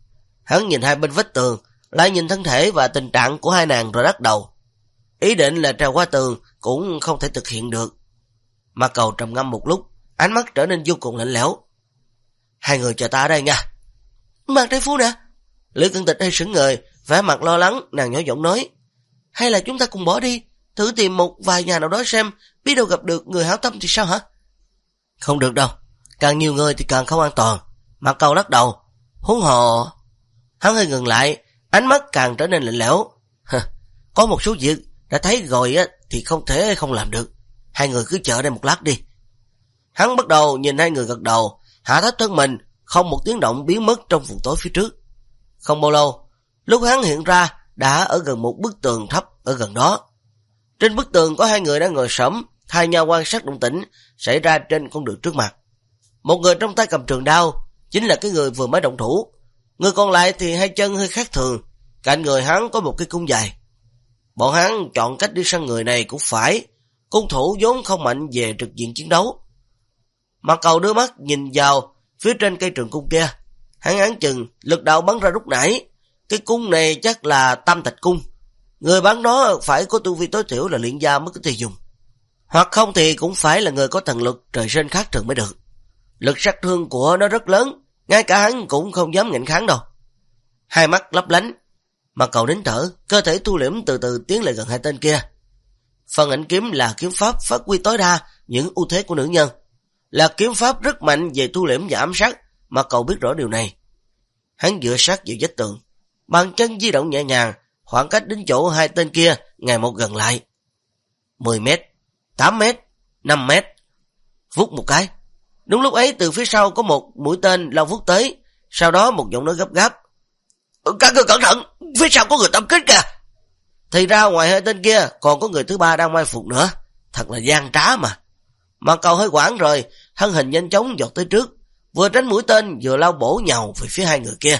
Hắn nhìn hai bên vách tường, lại nhìn thân thể và tình trạng của hai nàng rồi lắc đầu. Ý định là trèo qua tường cũng không thể thực hiện được. Mạc Cầu trầm ngâm một lúc, ánh mắt trở nên vô cùng lạnh lẽo. Hai người chờ ta ở đây nha. Mạc đại phu nè. Lý Cẩn Tịch hơi sững người, vẻ mặt lo lắng, nàng nhỏ giọng nói. Hay là chúng ta cùng bỏ đi, thử tìm một vài nhà nào đó xem, biết đâu gặp được người hảo tâm thì sao hả? Không được đâu, càng nhiều người thì càng không an toàn. Mạc Cầu lắc đầu. Huống hồ. Hắn hơi ngừng lại, ánh mắt càng trở nên lạnh lẽo. Có một số việc đã thấy rồi á thì không thể không làm được. Hai người cứ chờ đây một lát đi. Hắn bắt đầu nhìn hai người gật đầu, hạ thấp thân mình, không một tiếng động biến mất trong vùng tối phía trước. Không bao lâu, lúc hắn hiện ra đã ở gần một bức tường thấp ở gần đó. Trên bức tường có hai người đang ngồi xổm, thay nhau quan sát động tĩnh xảy ra trên con đường trước mặt. Một người trong tay cầm trường đao, chính là cái người vừa mới động thủ. Người còn lại thì hai chân hơi khác thường, cạnh người hắn có một cái cung dài. Bọn hắn chọn cách đi săn người này cũng phải, cung thủ vốn không mạnh về trực diện chiến đấu. Mạc Cầu đưa mắt nhìn vào phía trên cây trường cung kia, hắn áng chừng lực đạo bắn ra lúc nãy. Cái cung này chắc là Tam Thạch cung, người bắn nó phải có tu vi tối thiểu là luyện gia mới có thể dùng, hoặc không thì cũng phải là người có thần lực trời sinh khác thường mới được. Lực sát thương của nó rất lớn, ngay cả hắn cũng không dám ngạnh kháng đâu. Hai mắt lấp lánh, Mạc Cầu nín thở, cơ thể thu liễm từ từ tiến lại gần hai tên kia. Phần ảnh kiếm là kiếm pháp phát huy tối đa những ưu thế của nữ nhân, là kiếm pháp rất mạnh về thu liễm và ám sát. Mạc Cầu biết rõ điều này. Hắn dựa sát vào vách tường, bàn chân di động nhẹ nhàng, khoảng cách đến chỗ hai tên kia ngày một gần lại. 10 mét, 8 mét, 5 mét. Vút một cái. Đúng lúc ấy từ phía sau có một mũi tên lao vút tới, sau đó một giọng nói gấp gáp. Các người cẩn thận, phía sau có người tập kích kìa. Thì ra ngoài hai tên kia còn có người thứ ba đang mai phục nữa. Thật là gian trá mà. Mạc Cầu hơi hoảng rồi, thân hình nhanh chóng vọt tới trước, vừa tránh mũi tên vừa lao bổ nhào về phía hai người kia.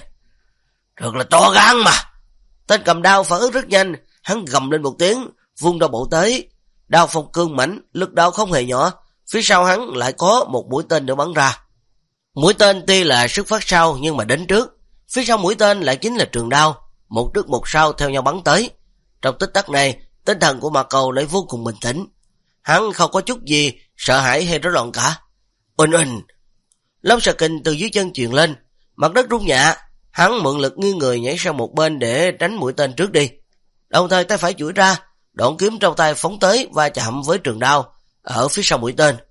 Thật là to gan mà. Tên cầm đao phản ứng rất nhanh, hắn gầm lên một tiếng, vung đao bổ tới. Đao phong cương mãnh, lực đạo không hề nhỏ, phía sau hắn lại có một mũi tên nữa bắn ra. Mũi tên tuy là xuất phát sau nhưng mà đến trước, phía sau mũi tên lại chính là trường đao, một trước một sau theo nhau bắn tới. Trong tích tắc này, tinh thần của Mạc Cầu lại vô cùng bình tĩnh. Hắn không có chút gì sợ hãi hay rối loạn cả. Uỳnh. Long xà kình từ dưới chân truyền lên, mặt đất rung nhẹ, hắn mượn lực nghiêng người nhảy sang một bên để tránh mũi tên trước đi. Đồng thời tay phải duỗi ra, đoạn kiếm trong tay phóng tới và chạm với trường đao ở phía sau mũi tên.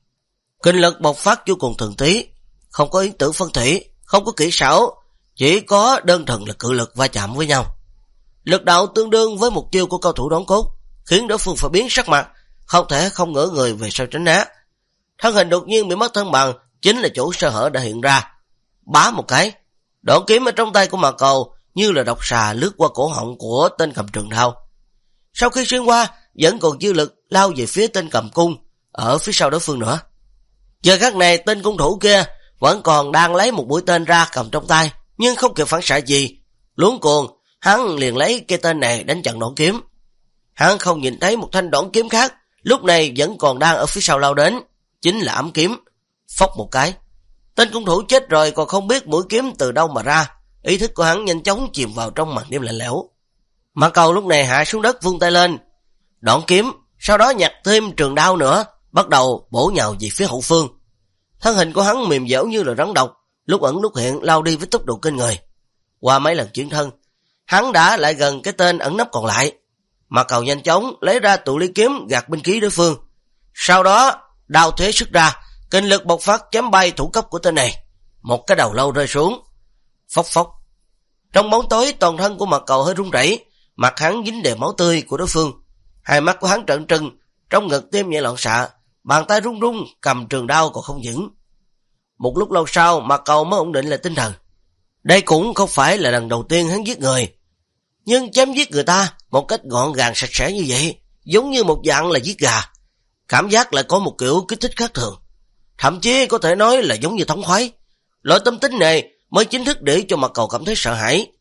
Kinh lực bộc phát vô cùng thuần túy, không có yến tử phân thủy, không có kỹ xảo, chỉ có đơn thuần là cự lực va chạm với nhau. Lực đạo tương đương với một chiêu của cao thủ đón cốt, khiến đối phương phải biến sắc mặt, không thể không ngỡ người về sau tránh né. Thân hình đột nhiên bị mất thăng bằng, chính là chỗ sơ hở đã hiện ra. Bá một cái, đoạn kiếm ở trong tay của Mạc Cầu như là độc xà lướt qua cổ họng của tên cầm trường đao. Sau khi xuyên qua, vẫn còn dư lực lao về phía tên cầm cung ở phía sau đối phương nữa. Giờ khắc này tên cung thủ kia vẫn còn đang lấy một mũi tên ra cầm trong tay, nhưng không kịp phản xạ gì. Luống cuồng, hắn liền lấy cây tên này đánh chặn đoạn kiếm. Hắn không nhìn thấy một thanh đoạn kiếm khác, lúc này vẫn còn đang ở phía sau lao đến, chính là ấm kiếm. Phốc một cái, tên cung thủ chết rồi còn không biết mũi kiếm từ đâu mà ra. Ý thức của hắn nhanh chóng chìm vào trong màn đêm lạnh lẽo. Mạc Cầu lúc này hạ xuống đất vung tay lên, đoạn kiếm, sau đó nhặt thêm trường đao nữa, bắt đầu bổ nhào về phía hậu phương. Thân hình của hắn mềm dẻo như là rắn độc, lúc ẩn lúc hiện lao đi với tốc độ kinh người. Qua mấy lần chuyển thân, hắn đã lại gần cái tên ẩn nấp còn lại. Mạc Cầu nhanh chóng lấy ra tụ ly kiếm gạt binh khí đối phương. Sau đó đao thế xuất ra, kinh lực bộc phát chém bay thủ cấp của tên này. Một cái đầu lâu rơi xuống. Phốc phốc. Trong bóng tối toàn thân của Mạc Cầu hơi run rẩy, mặt hắn dính đầy máu tươi của đối phương. Hai mắt của hắn trợn trừng, trong ngực tim nhẹ loạn xạ, bàn tay run run cầm trường đao còn không vững. Một lúc lâu sau Mạc Cầu mới ổn định lại tinh thần. Đây cũng không phải là lần đầu tiên hắn giết người, nhưng chém giết người ta một cách gọn gàng sạch sẽ như vậy, giống như một dạng là giết gà. Cảm giác lại có một kiểu kích thích khác thường, thậm chí có thể nói là giống như thống khoái. Loại tâm tính này mới chính thức để cho Mạc Cầu cảm thấy sợ hãi.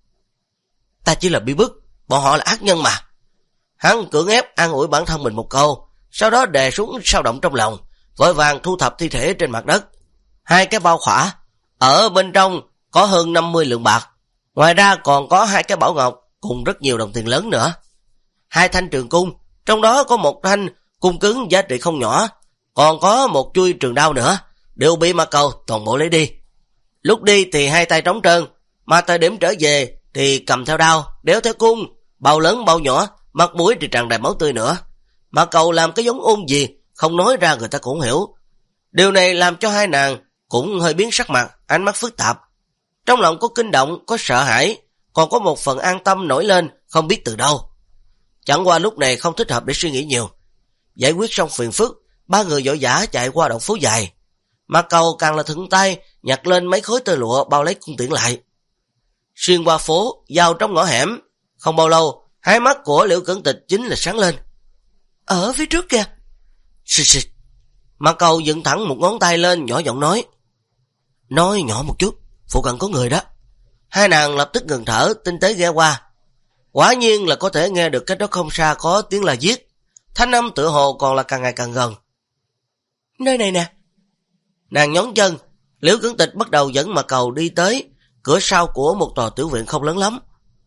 Ta chỉ là bị bức, bọn họ là ác nhân mà. Hắn cưỡng ép an ủi bản thân mình một câu, sau đó đè xuống sao động trong lòng, vội vàng thu thập thi thể trên mặt đất. Hai cái bao khỏa, ở bên trong có hơn 50 lượng bạc. Ngoài ra còn có 2 cái bảo ngọc cùng rất nhiều đồng tiền lớn nữa. 2 thanh trường cung, trong đó có 1 thanh cung cứng giá trị không nhỏ, còn có 1 chuôi trường đao nữa, đều bị Ma Cầu toàn bộ lấy đi. Lúc đi thì 2 tay trống trơn, mà thời điểm trở về thì cầm theo đao, đéo theo cung, bao lớn bao nhỏ, mặt mũi thì tràn đầy máu tươi nữa. Ma Cầu làm cái giống ôn gì, không nói ra người ta cũng hiểu. Điều này làm cho hai nàng cũng hơi biến sắc mặt, ánh mắt phức tạp. Trong lòng có kinh động, có sợ hãi, còn có một phần an tâm nổi lên, không biết từ đâu. Chẳng qua lúc này không thích hợp để suy nghĩ nhiều. Giải quyết xong phiền phức, 3 người vội vã chạy qua đầu phố dài. Ma Cầu càng là thuận tay nhặt lên mấy khối tơ lụa bao lấy cung tiễn lại. Xuyên qua phố, vào trong ngõ hẻm. Không bao lâu, hai mắt của Liễu Cẩn Tịch chính là sáng lên. Ở phía trước kìa. Xịt xịt. Ma Cầu dựng thẳng một ngón tay lên, nhỏ giọng nói. Nói nhỏ một chút, phụ cận có người đó. Hai nàng lập tức ngừng thở, tinh tế ghé qua. Quả nhiên là có thể nghe được cách đó không xa có tiếng la giết. Thanh âm tựa hồ còn là càng ngày càng gần. Nơi này nè. Nàng nhón chân, Liễu Cẩn Tịch bắt đầu dẫn Ma Cầu đi tới cửa sau của một tòa tiểu viện không lớn lắm.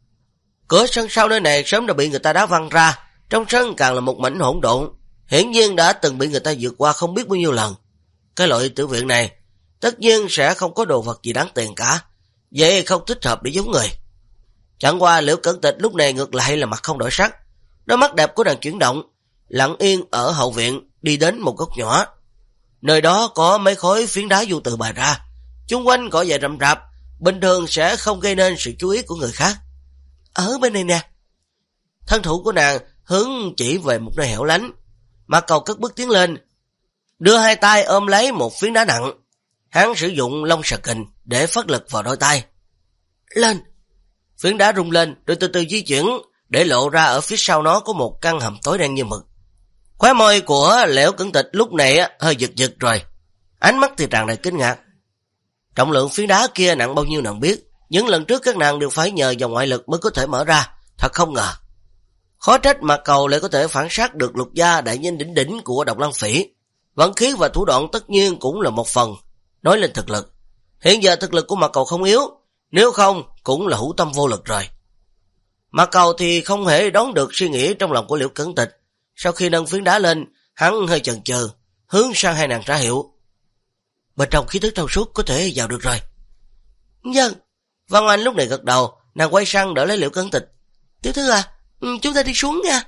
Cửa sân sau nơi này sớm đã bị người ta đá văng ra, trong sân càng là một mảnh hỗn độn, hiển nhiên đã từng bị người ta vượt qua không biết bao nhiêu lần. Cái loại tiểu viện này tất nhiên sẽ không có đồ vật gì đáng tiền cả, vậy không thích hợp để giấu người. Chẳng qua Liễu Cẩn Tịch lúc này ngược lại là mặt không đổi sắc, đôi mắt đẹp của nàng chuyển động, lặng yên ở hậu viện đi đến một góc nhỏ. Nơi đó có mấy khối phiến đá vô tự bày ra, chung quanh cỏ dại rậm rạp, bình thường sẽ không gây nên sự chú ý của người khác. Ở bên này nè. Thân thủ của nàng hướng chỉ về một nơi hẻo lánh. Ma Cầu cất bước tiến lên, đưa hai tay ôm lấy một phiến đá nặng. Hắn sử dụng long sờ kình để phát lực vào đôi tay. Lên. Phiến đá rung lên rồi từ từ di chuyển, để lộ ra ở phía sau nó có một căn hầm tối đen như mực. Khóe môi của Liễu Cẩn Tịch lúc này hơi giật giật rồi, ánh mắt thì tràn đầy kinh ngạc. Trọng lượng phiến đá kia nặng bao nhiêu nàng biết, những lần trước các nàng đều phải nhờ vào ngoại lực mới có thể mở ra, thật không ngờ. Khó trách Ma Cầu lại có thể phản sát được Lục gia đại nhân đỉnh đỉnh của Độc Lăng Phỉ. Vận khí và thủ đoạn tất nhiên cũng là một phần. Nói lên thực lực, hiện giờ thực lực của Ma Cầu không yếu, nếu không cũng là hữu tâm vô lực rồi. Ma Cầu thì không hề đoán được suy nghĩ trong lòng của Liễu Cẩn Tịch. Sau khi nâng phiến đá lên, hắn hơi chần chừ, hướng sang hai nàng ra hiệu. Bên trong khí thức trong suốt có thể vào được rồi. Vâng. Văn Oanh lúc này gật đầu, nàng quay sang đỡ lấy Liễu Cẩn Tịch. Tiểu thư à, chúng ta đi xuống nha.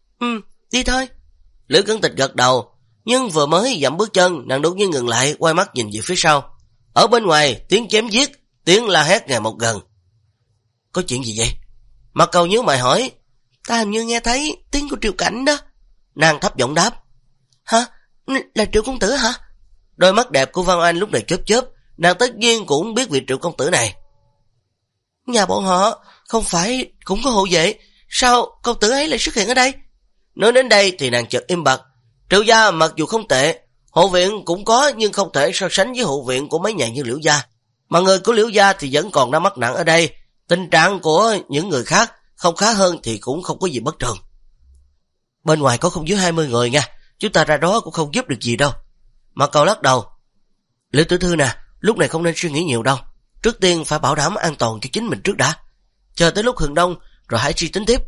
Đi thôi. Liễu Cẩn Tịch gật đầu, nhưng vừa mới dậm bước chân, nàng đột nhiên ngừng lại, quay mắt nhìn về phía sau. Ở bên ngoài, tiếng chém giết, tiếng la hét ngày một gần. Có chuyện gì vậy? Ma Cầu nhíu mày hỏi. Ta hình như nghe thấy tiếng của Triệu Cảnh đó. Nàng thấp giọng đáp. Hả? Là Triệu công tử hả? Đôi mắt đẹp của Văn Oanh lúc này chớp chớp, nàng tất nhiên cũng biết vị Triệu công tử này. Nhà bọn họ không phải cũng có hộ vệ, sao công tử ấy lại xuất hiện ở đây? Nói đến đây thì nàng chợt im bặt. Triệu gia mặc dù không tệ, hộ viện cũng có, nhưng không thể so sánh với hộ viện của mấy nhà như Liễu gia. Mà người của Liễu gia thì vẫn còn đang mắc nặng ở đây, tình trạng của những người khác không khá hơn thì cũng không có gì bất thường. Bên ngoài có không dưới 20 người nha, chúng ta ra đó cũng không giúp được gì đâu. Ma Cầu lắc đầu. Liễu tiểu thư nè, lúc này không nên suy nghĩ nhiều đâu. Trước tiên phải bảo đảm an toàn cho chính mình trước đã. Chờ tới lúc hừng đông rồi hãy suy tính tiếp.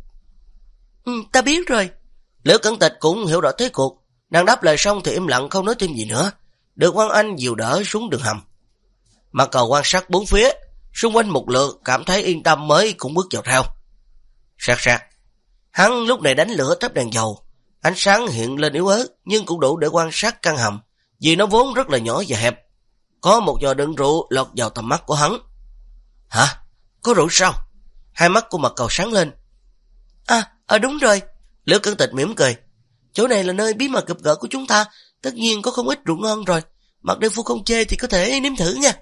Ta biết rồi. Liễu Cẩn Tịch cũng hiểu rõ thế cuộc. Nàng đáp lời xong thì im lặng không nói thêm gì nữa, được Quan Anh dìu đỡ xuống đường hầm. Ma Cầu quan sát bốn phía, xung quanh một lượt, cảm thấy yên tâm mới cũng bước vào theo. Sạc sạc. Hắn lúc này đánh lửa thắp đèn dầu, ánh sáng hiện lên yếu ớt nhưng cũng đủ để quan sát căn hầm, vì nó vốn rất là nhỏ và hẹp. Có một giò đựng rượu lọt vào tầm mắt của hắn. Hả? Có rượu sao? Hai mắt của Ma Cầu sáng lên. Đúng rồi. Liễu Cẩn Tịch mỉm cười. Chỗ này là nơi bí mật gặp gỡ của chúng ta, tất nhiên có không ít rượu ngon rồi. Mặt đây phu không chê thì có thể nếm thử nha.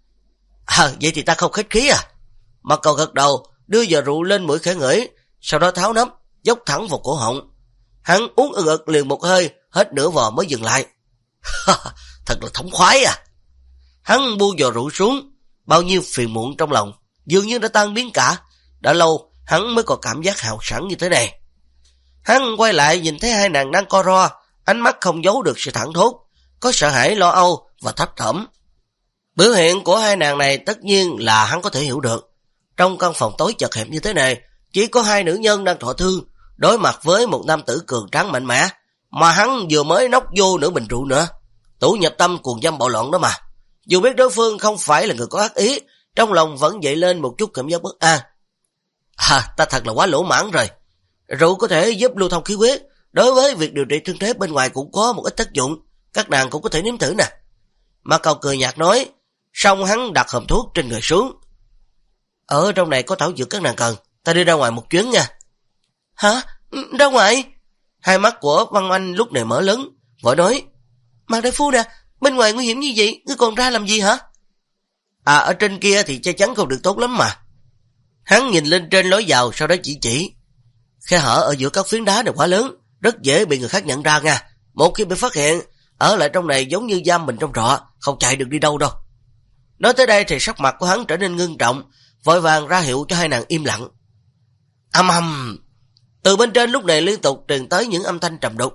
Vậy thì ta không khách khí à? Ma Cầu gật đầu, đưa giò rượu lên mũi khẽ ngửi, sau đó tháo nắp, dốc thẳng vào cổ họng. Hắn uống ừng ực liền một hơi, hết nửa vò mới dừng lại. Thật là thống khoái à. Hắn buông giò rượu xuống, bao nhiêu phiền muộn trong lòng dường như đã tan biến cả. Đã lâu hắn mới có cảm giác hào sảng như thế này. Hắn quay lại nhìn thấy hai nàng đang co ro, ánh mắt không giấu được sự thẳng thốt, có sợ hãi, lo âu và thấp thỏm. Biểu hiện của hai nàng này tất nhiên là hắn có thể hiểu được. Trong căn phòng tối chật hẹp như thế này, chỉ có hai nữ nhân đang thọ thương, đối mặt với một nam tử cường tráng mạnh mẽ, mà hắn vừa mới nốc vô nửa bình rượu nữa. Tủ nhập tâm cuồng dâm bạo loạn đó mà. Dù biết đối phương không phải là người có ác ý, trong lòng vẫn dậy lên một chút cảm giác bất an. Ta thật là quá lỗ mãn rồi. Rượu có thể giúp lưu thông khí huyết, đối với việc điều trị thương thế bên ngoài cũng có một ít tác dụng, các nàng cũng có thể nếm thử nè. Mà Cầu cười nhạt nói, xong hắn đặt hòm thuốc trên người xuống. Ở trong này có thảo dược các nàng cần, ta đi ra ngoài một chuyến nha. Hả? Ra ngoài? Hai mắt của Văn Anh lúc này mở lớn, vội nói, Mạc đại phu nè, bên ngoài nguy hiểm như vậy, ngươi còn ra làm gì hả? Ở trên kia thì chắc chắn không được tốt lắm mà. Hắn nhìn lên trên lối vào, sau đó chỉ. Khe hở ở giữa các phiến đá này quá lớn, rất dễ bị người khác nhận ra nha. Một khi bị phát hiện, ở lại trong này giống như giam mình trong trọ, không chạy được đi đâu đâu. Nói tới đây thì sắc mặt của hắn trở nên ngưng trọng, vội vàng ra hiệu cho hai nàng im lặng. Âm. Từ bên trên lúc này liên tục truyền tới những âm thanh trầm đục.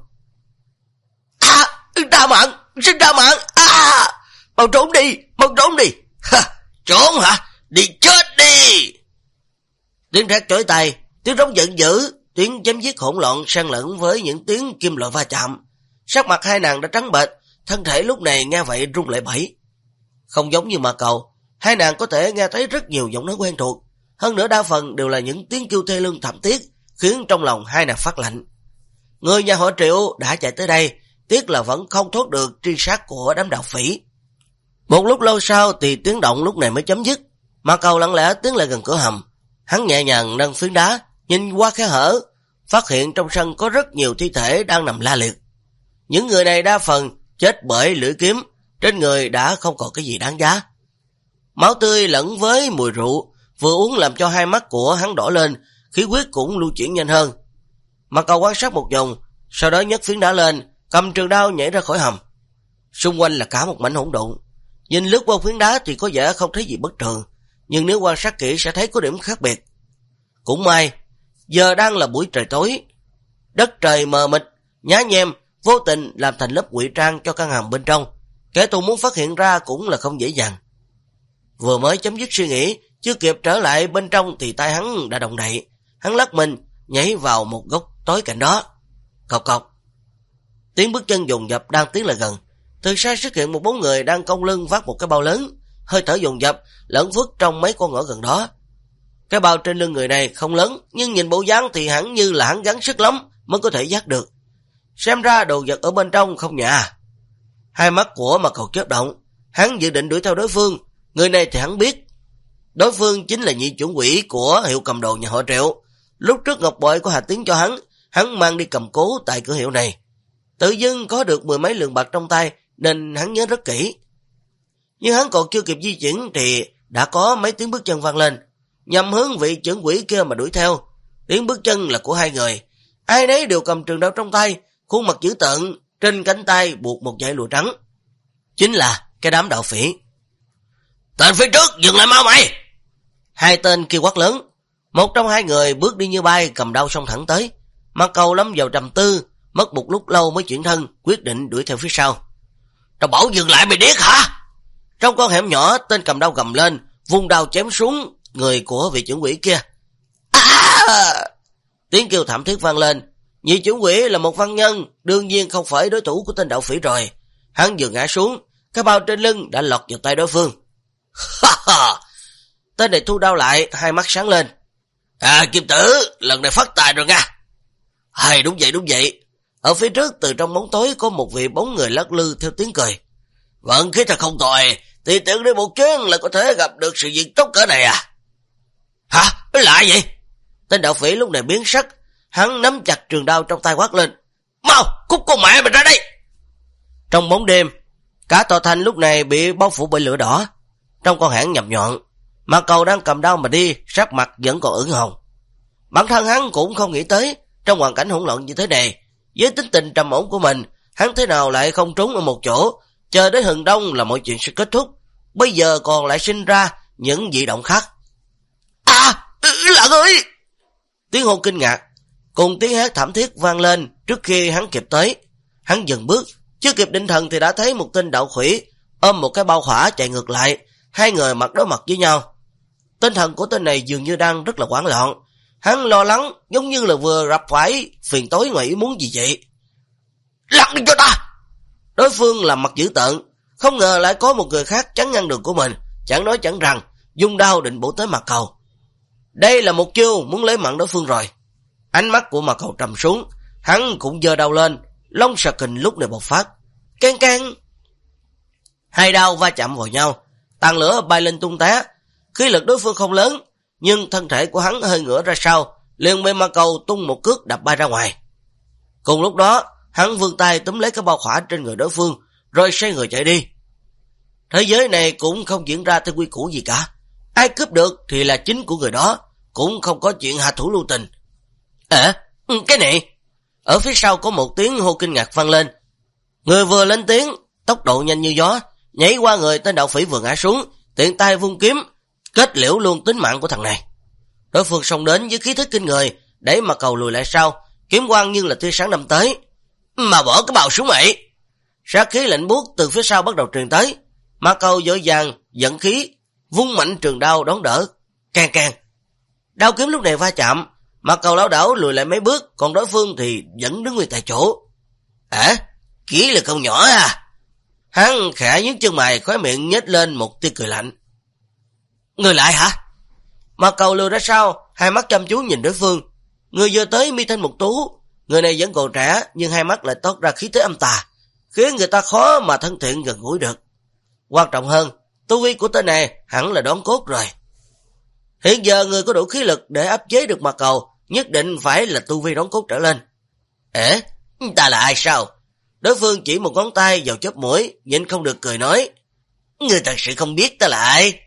Ra mạng, xin ra mạng. Mau trốn đi. Trốn hả? Đi chết đi. Tiếng thét chói tai, tiếng rống giận dữ, tiếng chém giết hỗn loạn xen lẫn với những tiếng kim loại va chạm. Sắc mặt hai nàng đã trắng bệch, thân thể lúc này nghe vậy run lẩy bẩy. Không giống như Mạc Cầu, hai nàng có thể nghe thấy rất nhiều giọng nói quen thuộc, hơn nữa đa phần đều là những tiếng kêu thê lương thảm thiết, khiến trong lòng hai nàng phát lạnh. Người nhà họ Triệu đã chạy tới đây, tiếc là vẫn không thoát được truy sát của đám đạo phỉ. Một lúc lâu sau thì tiếng động lúc này mới chấm dứt. Mạc Cầu lặng lẽ tiến lại gần cửa hầm, hắn nhẹ nhàng nâng phiến đá, nhìn qua khe hở, phát hiện trong sân có rất nhiều thi thể đang nằm la liệt. Những người này đa phần chết bởi lưỡi kiếm, trên người đã không còn cái gì đáng giá. Máu tươi lẫn với mùi rượu vừa uống làm cho hai mắt của hắn đỏ lên, khí huyết cũng lưu chuyển nhanh hơn. Mạc Cầu quan sát một vòng, sau đó nhấc phiến đá lên, cầm trường đao nhảy ra khỏi hầm. Xung quanh là cả một mảnh hỗn độn. Nhìn lướt qua phiến đá thì có vẻ không thấy gì bất thường, nhưng nếu quan sát kỹ sẽ thấy có điểm khác biệt. Cũng may, giờ đang là buổi trời tối, đất trời mờ mịt, nhá nhem, vô tình làm thành lớp ngụy trang cho căn hầm bên trong. Kẻ thù muốn phát hiện ra cũng là không dễ dàng. Vừa mới chấm dứt suy nghĩ, chưa kịp trở lại bên trong thì tay hắn đã động đậy. Hắn lắc mình, nhảy vào một góc tối cạnh đó. Cộc cộc. Tiếng bước chân dồn dập đang tiến lại gần. Từ xa xuất hiện một bóng người đang cong lưng vác một cái bao lớn, hơi thở dồn dập, lẫn vứt trong mấy con ngõ gần đó. Cái bao trên lưng người này không lớn, nhưng nhìn bộ dáng thì hẳn như là hắn gắng sức lắm mới có thể vác được. Xem ra đồ vật ở bên trong không nhả. Hai mắt của Mạc Cầu chớp động, hắn dự định đuổi theo đối phương. Người này thì hắn biết, đối phương chính là nhị chuẩn quỷ của hiệu cầm đồ nhà họ Triệu. Lúc trước Ngọc Bội có hạ tiếng cho hắn mang đi cầm cố tại cửa hiệu này. Tự dưng có được 10 mấy lượng bạc trong tay, nên hắn nhớ rất kỹ. Nhưng hắn còn chưa kịp di chuyển thì đã có mấy tiếng bước chân vang lên, nhằm hướng vị trưởng quỷ kia mà đuổi theo. Tiếng bước chân là của hai người, ai nấy đều cầm trường đao trong tay, khuôn mặt dữ tợn, trên cánh tay buộc một dải lụa trắng. Chính là cái đám đạo phỉ. Tên phía trước, dừng lại mau mày! Hai tên kêu quát lớn. Một trong hai người bước đi như bay, cầm đao xông thẳng tới. Mạc Cầu lâm vào trầm tư, mất một lúc lâu mới chuyển thân, quyết định đuổi theo phía sau. Tao bảo dừng lại mày điếc hả? Trong con hẻm nhỏ, tên cầm đao gầm lên, vung đao chém xuống người của vị trưởng quỷ kia. Tiếng kêu thảm thiết vang lên. Nhị trưởng quỷ là một văn nhân, đương nhiên không phải đối thủ của tên đạo phỉ rồi. Hắn vừa ngã xuống, cái bao trên lưng đã lọt vào tay đối phương. Tên này thu đao lại, hai mắt sáng lên. Kim tử, lần này phát tài rồi nha. Đúng vậy. Ở phía trước từ trong bóng tối có một vị bóng người lắc lư theo tiếng cười. Vận khí thật không tồi, thì tiện đi một chuyến là có thể gặp được sự việc tốt cỡ này à? Hả? Cái lạ vậy? Tên đạo phỉ lúc này biến sắc, hắn nắm chặt trường đao trong tay quát lên. Mau, cút con mẹ mày ra đây! Trong bóng đêm, cả tòa thành lúc này bị bao phủ bởi lửa đỏ. Trong con hẻm nhầm nhọn, Mạc Cầu đang cầm đao mà đi, sắc mặt vẫn còn ửng hồng. Bản thân hắn cũng không nghĩ tới, trong hoàn cảnh hỗn loạn như thế này, với tính tình trầm ổn của mình, hắn thế nào lại không trốn ở một chỗ, chờ đến hừng đông là mọi chuyện sẽ kết thúc. Bây giờ còn lại sinh ra những dị động khác. Lạ ơi! Tiếng hô kinh ngạc cùng tiếng hét thảm thiết vang lên trước khi hắn kịp tới. Hắn dừng bước, chưa kịp định thần thì đã thấy một tên đạo khủy ôm một cái bao hỏa chạy ngược lại. Hai người mặt đối mặt với nhau. Tinh thần của tên này dường như đang rất là hoảng loạn. Hắn lo lắng giống như là vừa gặp phải phiền tối ngoài ý muốn gì vậy. Lăn đi cho ta! Đối phương làm mặt dữ tợn, không ngờ lại có một người khác chắn ngăn đường của mình, chẳng nói chẳng rằng, dùng đao định bổ tới Mạc Cầu. Đây là một chiêu muốn lấy mạng đối phương rồi. Ánh mắt của Mạc Cầu trầm xuống, hắn cũng giơ đao lên, Long Xà Kình lúc này bộc phát. Can can! Hai đao va chạm vào nhau, tàn lửa bay lên tung té. Khí lực đối phương không lớn, nhưng thân thể của hắn hơi ngửa ra sau, liền bị Mạc Cầu tung một cước đập bay ra ngoài. Cùng lúc đó, hắn vươn tay túm lấy cái bao khỏa trên người đối phương, rồi xoay người chạy đi. Thế giới này cũng không diễn ra theo quy củ gì cả. Ai cướp được thì là chính của người đó, cũng không có chuyện hạ thủ lưu tình. Cái này! Ở phía sau có một tiếng hô kinh ngạc vang lên. Người vừa lên tiếng, tốc độ nhanh như gió, nhảy qua người tên đạo phỉ vừa ngã xuống, tiện tay vung kiếm, kết liễu luôn tính mạng của thằng này. Đối phương xông đến với khí thế kinh người, đẩy Mạc Cầu lùi lại sau, kiếm quang như là tia sáng đâm tới. Mà bỏ cái bào xuống mày! Sát khí lạnh buốt từ phía sau bắt đầu truyền tới. Mạc Cầu dội vàng dẫn khí, vung mạnh trường đao đón đỡ. Can can! Đao kiếm lúc này va chạm, Mạc Cầu lão đảo lùi lại mấy bước, còn đối phương thì vẫn đứng nguyên tại chỗ. Kỹ là không nhỏ à? Hắn khẽ nhướng chân mày, khóe miệng nhếch lên một tia cười lạnh. Người lại hả? Mạc Cầu lùi ra sau, hai mắt chăm chú nhìn đối phương. Người vừa tới mi thanh mục tú, người này vẫn còn trẻ, nhưng hai mắt lại toát ra khí thế âm tà, khiến người ta khó mà thân thiện gần gũi được. Quan trọng hơn, tu vi của tên này hẳn là đón cốt rồi. Hiện giờ người có đủ khí lực để áp chế được Mạc Cầu, nhất định phải là tu vi đón cốt trở lên. Ta là ai sao? Đối phương chỉ một ngón tay vào chóp mũi, nhịn không được cười nói. Người thật sự không biết ta là ai?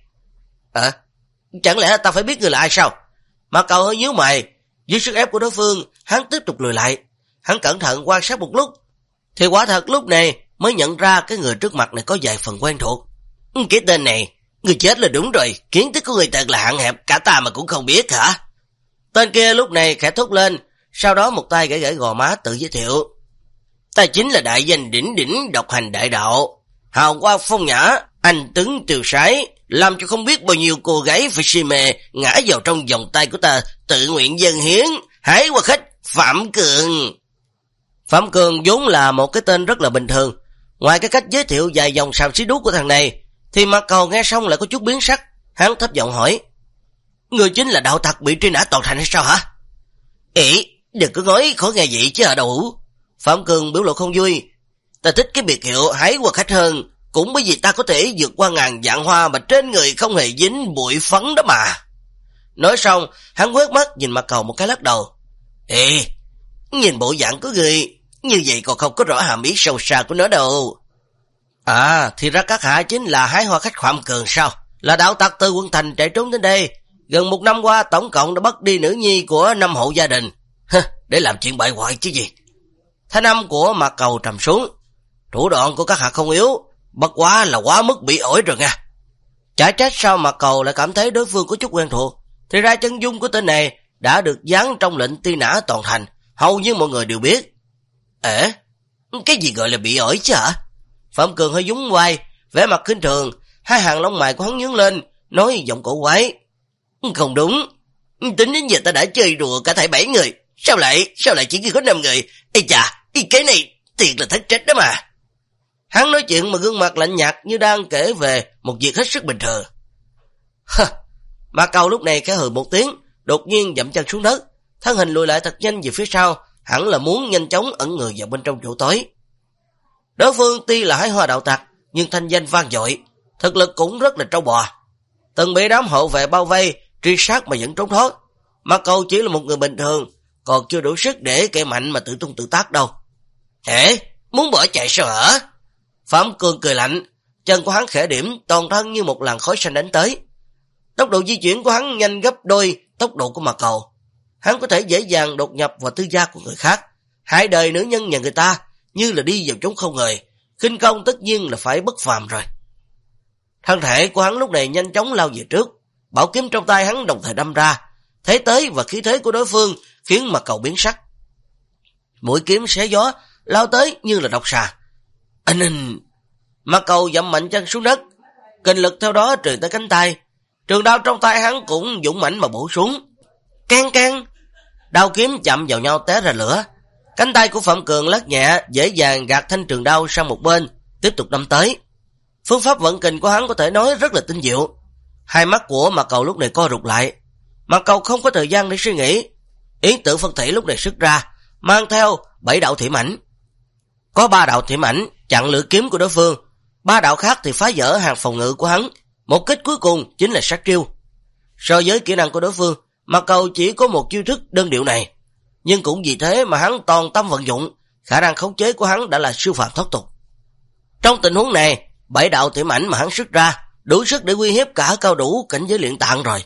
Chẳng lẽ ta phải biết người là ai sao? Mạc Cầu hơi nhíu mày, dưới sức ép của đối phương, hắn tiếp tục lùi lại. Hắn cẩn thận quan sát một lúc, thì quả thật lúc này mới nhận ra cái người trước mặt này có vài phần quen thuộc. Cái tên này, người chết là đúng rồi, kiến thức của người thật là hạn hẹp, cả ta mà cũng không biết hả? Tên kia lúc này khẽ thốt lên, sau đó một tay gãy gõ má tự giới thiệu. Ta chính là đại danh đỉnh đỉnh độc hành đại đạo, hào quang phong nhã, anh tuấn tiêu sái, làm cho không biết bao nhiêu cô gái phải si mê ngã vào trong vòng tay của ta, tự nguyện dâng hiến, hái qua khách Phạm Cường. Phạm Cường vốn là một cái tên rất là bình thường, ngoài cái cách giới thiệu dài dòng xàm xí đú của thằng này, thì Mạc Cầu nghe xong lại có chút biến sắc. Hắn thấp giọng hỏi, người chính là đạo tặc bị truy nã toàn thành hay sao hả? Đừng có nói khó nghe vậy chứ đâu. Phạm Cường biểu lộ không vui. Ta thích cái biệt hiệu hái qua khách hơn, cũng bởi vì ta có thể vượt qua ngàn vạn hoa mà trên người không hề dính bụi phấn đó mà. Nói xong, hắn quét mắt nhìn Mạc Cầu một cái lắc đầu. Nhìn bộ dạng của người như vậy còn không có rõ hàm ý sâu xa của nó đâu. Thì ra các hạ chính là hái hoa khách Phạm Cường sao? Là đạo tặc từ Quân Thành chạy trốn đến đây, gần một năm qua tổng cộng đã bắt đi nữ nhi của 5 hộ gia đình. Để làm chuyện bại hoại chứ gì. Thanh âm của Mạc Cầu trầm xuống. Thủ đoạn của các hạ không yếu, bất quá là quá mức bị ổi rồi nha. Chả trách sao Mạc Cầu lại cảm thấy đối phương có chút quen thuộc. Thì ra chân dung của tên này đã được dán trong lệnh truy nã toàn thành, hầu như mọi người đều biết. Cái gì gọi là bị ổi chứ hả? Phạm Cường hơi nhún vai, vẻ mặt khinh thường, hai hàng lông mày của hắn nhướng lên, nói giọng cổ quái. Không đúng, tính đến giờ ta đã chơi đùa cả thảy 7 người, sao lại chỉ có 5 người? Cái này thiệt là thất trách đó mà. Hắn nói chuyện mà gương mặt lạnh nhạt như đang kể về một việc hết sức bình thường. Mạc Cầu lúc này khẽ hừ một tiếng, đột nhiên dậm chân xuống đất, thân hình lùi lại thật nhanh về phía sau, hẳn là muốn nhanh chóng ẩn người vào bên trong chỗ tối. Đối phương tuy là hái hoa đạo tặc, nhưng thanh danh vang dội, thực lực cũng rất là trâu bò. Từng bị đám hộ vệ bao vây, truy sát mà vẫn trốn thoát. Mạc Cầu chỉ là một người bình thường, còn chưa đủ sức để kẻ mạnh mà tự tung tự tác đâu. Muốn bỏ chạy sao hả? Phạm Cường cười lạnh, chân của hắn khẽ điểm, toàn thân như một làn khói xanh đánh tới. Tốc độ di chuyển của hắn nhanh gấp đôi tốc độ của Mạc Cầu. Hắn có thể dễ dàng đột nhập vào tư gia của người khác, hại đời nữ nhân nhà người ta như là đi vào chốn không người, khinh công tất nhiên là phải bất phàm rồi. Thân thể của hắn lúc này nhanh chóng lao về trước, bảo kiếm trong tay hắn đồng thời đâm ra, thế tới và khí thế của đối phương khiến Mạc Cầu biến sắc. Mũi kiếm xé gió lao tới như là độc xà. Mạc Cầu dậm mạnh chân xuống đất, kình lực theo đó truyền tới cánh tay, Trường đao trong tay hắn cũng dũng mãnh mà bổ xuống. Can can, đao kiếm chạm vào nhau té ra lửa. Cánh tay của Phạm Cường lắc nhẹ, dễ dàng gạt thanh trường đao sang một bên, tiếp tục đâm tới. Phương pháp vận kình của hắn có thể nói rất là tinh diệu. Hai mắt của Mạc Cầu lúc này co rụt lại. Mạc Cầu không có thời gian để suy nghĩ. Yến Tử Phân Thủy lúc này xuất ra, mang theo 7 đạo thiểm ảnh. Có 3 đạo thiểm ảnh chặn lưỡi kiếm của đối phương, 3 đạo khác thì phá vỡ hàng phòng ngự của hắn. Một kích cuối cùng chính là sát chiêu. So với kỹ năng của đối phương, Mạc Cầu chỉ có một chiêu thức đơn điệu này, nhưng cũng vì thế mà hắn toàn tâm vận dụng, khả năng khống chế của hắn đã là siêu phàm thoát tục. Trong tình huống này, 7 đạo thiểm ảnh mà hắn xuất ra đủ sức để uy hiếp cả cao thủ cảnh giới luyện tạng rồi.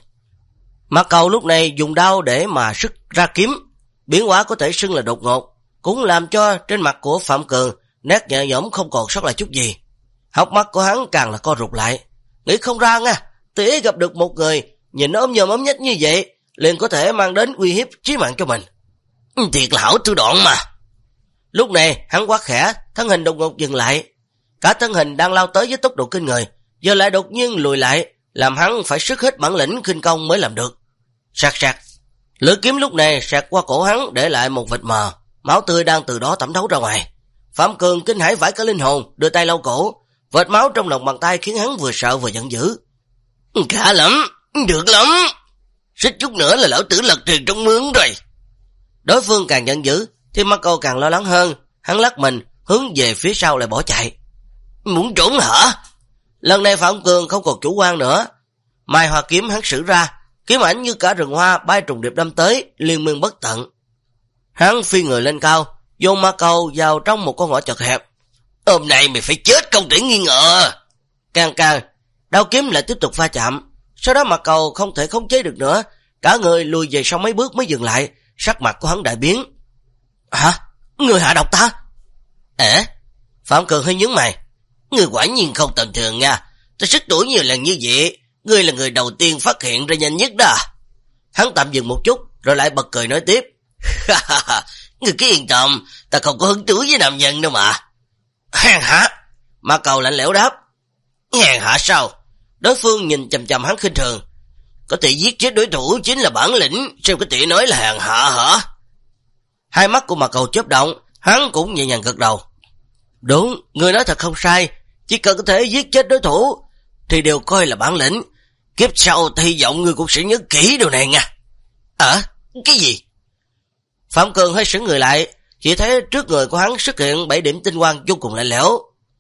Mạc Cầu lúc này dùng đao để mà xuất ra kiếm, biến hóa có thể xưng là đột ngột, cũng làm cho trên mặt của Phạm Cường nét nhẹ nhõm không còn sót lại chút gì. Hốc mắt của hắn càng là co rụt lại, nghĩ không ra nha, tự ý gặp được một người nhìn nó ốm nhôm ốm nhách như vậy, liền có thể mang đến uy hiếp chí mạng cho mình. Thiệt là hảo thủ đoạn mà. Lúc này hắn quát khẽ, thân hình đột ngột dừng lại. Cả thân hình đang lao tới với tốc độ kinh người, giờ lại đột nhiên lùi lại, làm hắn phải sức hết bản lĩnh khinh công mới làm được. Sạc sạc, lưỡi kiếm lúc này sạc qua cổ hắn, để lại một vệt mờ, máu tươi đang từ đó thẩm thấu ra ngoài. Phạm Cường kinh hãi vãi cả linh hồn, đưa tay lau cổ, vệt máu trong lòng bàn tay khiến hắn vừa sợ vừa giận dữ. Khá lắm, được lắm, xích chút nữa là lão tử lật thuyền trong mương rồi. Đối phương càng giận dữ thì Mạc Cầu càng lo lắng hơn, hắn lắc mình hướng về phía sau lại bỏ chạy. Muốn trốn hả? Lần này Phạm Cường không còn chủ quan nữa. Mai Hoa kiếm hắn sử ra, kiếm ảnh như cả rừng hoa bay trùng điệp đâm tới, liên miên bất tận. Hắn phi người lên cao, dồn Mạc Cầu vào trong một con ngõ chật hẹp. Hôm nay mày phải chết không thể nghi ngờ. Càng càng, đao kiếm lại tiếp tục va chạm. Sau đó Mạc Cầu không thể khống chế được nữa, cả người lùi về sau mấy bước mới dừng lại, sắc mặt của hắn đại biến. Hả? Người hạ độc ta? Phạm Cường hơi nhướng mày. Người quả nhiên không tầm thường nha, ta sức tuổi nhiều lần như vậy, ngươi là người đầu tiên phát hiện ra nhanh nhất đó. Hắn tạm dừng một chút, rồi lại bật cười nói tiếp. Ngươi cứ yên tâm, ta không có hứng thú với nam nhân đâu mà. Hèn hạ? Mạc Cầu lạnh lẽo đáp. Hèn hạ sao? Đối phương nhìn chằm chằm hắn khinh thường. Có thể giết chết đối thủ chính là bản lĩnh, sao có thể nói là hèn hạ hả? Hai mắt của Mạc Cầu chớp động, hắn cũng nhẹ nhàng gật đầu. Đúng, ngươi nói thật không sai, chỉ cần có thể giết chết đối thủ thì đều coi là bản lĩnh. Kiếp sau thì hy vọng ngươi cũng sẽ nhớ kỹ điều này nha. Cái gì? Phạm Cường hơi sững người lại, chỉ thấy trước người của hắn xuất hiện 7 điểm tinh quang vô cùng lạnh lẽo.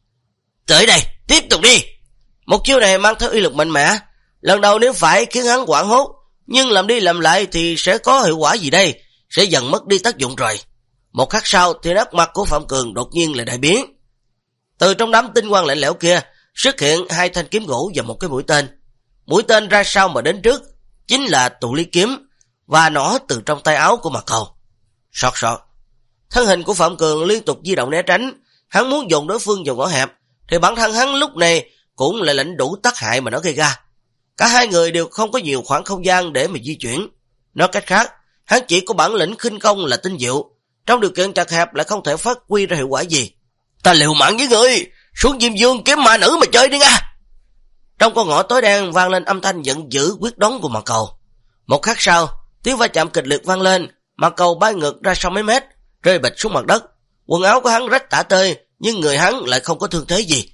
Tới đây, tiếp tục đi. Một chiêu này mang theo uy lực mạnh mẽ, lần đầu nếu phải khiến hắn hoảng hốt, nhưng làm đi làm lại thì sẽ có hiệu quả gì đây? Sẽ dần mất đi tác dụng rồi. Một khắc sau thì nét mặt của Phạm Cường đột nhiên lại đại biến. Từ trong đám tinh quang lạnh lẽo kia xuất hiện 2 thanh kiếm gỗ và một cái mũi tên. Mũi tên ra sau mà đến trước chính là tụ lý kiếm, và nỏ từ trong tay áo của Mạc Cầu. Sọt sọt, thân hình của Phạm Cường liên tục di động né tránh. Hắn muốn dồn đối phương vào ngõ hẹp, thì bản thân hắn lúc này cũng lại lãnh đủ tác hại mà nó gây ra. Cả hai người đều không có nhiều khoảng không gian để mà di chuyển. Nói cách khác, hắn chỉ có bản lĩnh khinh công là tinh diệu, trong điều kiện chật hẹp lại không thể phát huy ra hiệu quả gì. Ta liều mạng với ngươi, xuống Diêm Dương kiếm ma nữ mà chơi đi nha. Trong con ngõ tối đen vang lên âm thanh giận dữ quyết đoán của Mạc Cầu. Một khắc sau, tiếng va chạm kịch liệt vang lên, Mạc Cầu bay ngược ra sau mấy mét, rơi bịch xuống mặt đất. Quần áo của hắn rách tả tơi, nhưng người hắn lại không có thương thế gì.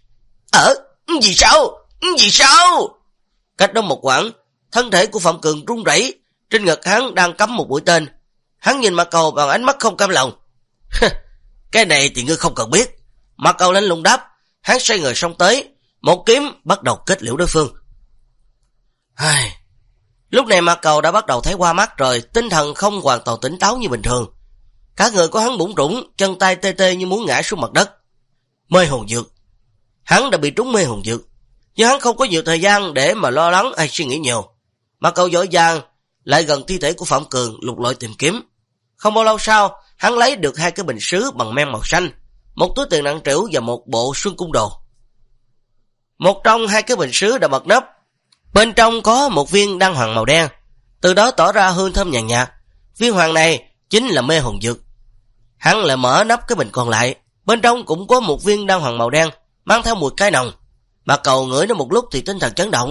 Vì sao? Cách đó một quãng, thân thể của Phạm Cường run rẩy, trên ngực hắn đang cắm một mũi tên. Hắn nhìn Mạc Cầu bằng ánh mắt không cam lòng. Cái này thì ngươi không cần biết. Mạc Cầu lên lùng đáp, hắn xoay người xông tới, một kiếm bắt đầu kết liễu đối phương. Lúc này Mạc Cầu đã bắt đầu thấy qua mắt rồi, tinh thần không hoàn toàn tỉnh táo như bình thường. Cả người của hắn bủn rủn, chân tay tê tê như muốn ngã xuống mặt đất. Mê hồn dược. Hắn đã bị trúng mê hồn dược, nhưng hắn không có nhiều thời gian để mà lo lắng hay suy nghĩ nhiều. Mạc Cầu dõi dàng lại gần thi thể của Phạm Cường lục lọi tìm kiếm. Không bao lâu sau, hắn lấy được 2 cái bình sứ bằng men màu xanh, một túi tiền nặng trĩu và một bộ xuân cung đồ. Một trong 2 cái bình sứ đã bật nắp, bên trong có một viên đan hoàng màu đen, từ đó tỏ ra hương thơm nhàn nhạt. Viên hoàng này chính là mê hồn dược. Hắn lại mở nắp cái bình còn lại, bên trong cũng có một viên đan hoàng màu đen, mang theo mùi cay nồng. Mạc Cầu ngửi nó một lúc thì tinh thần chấn động,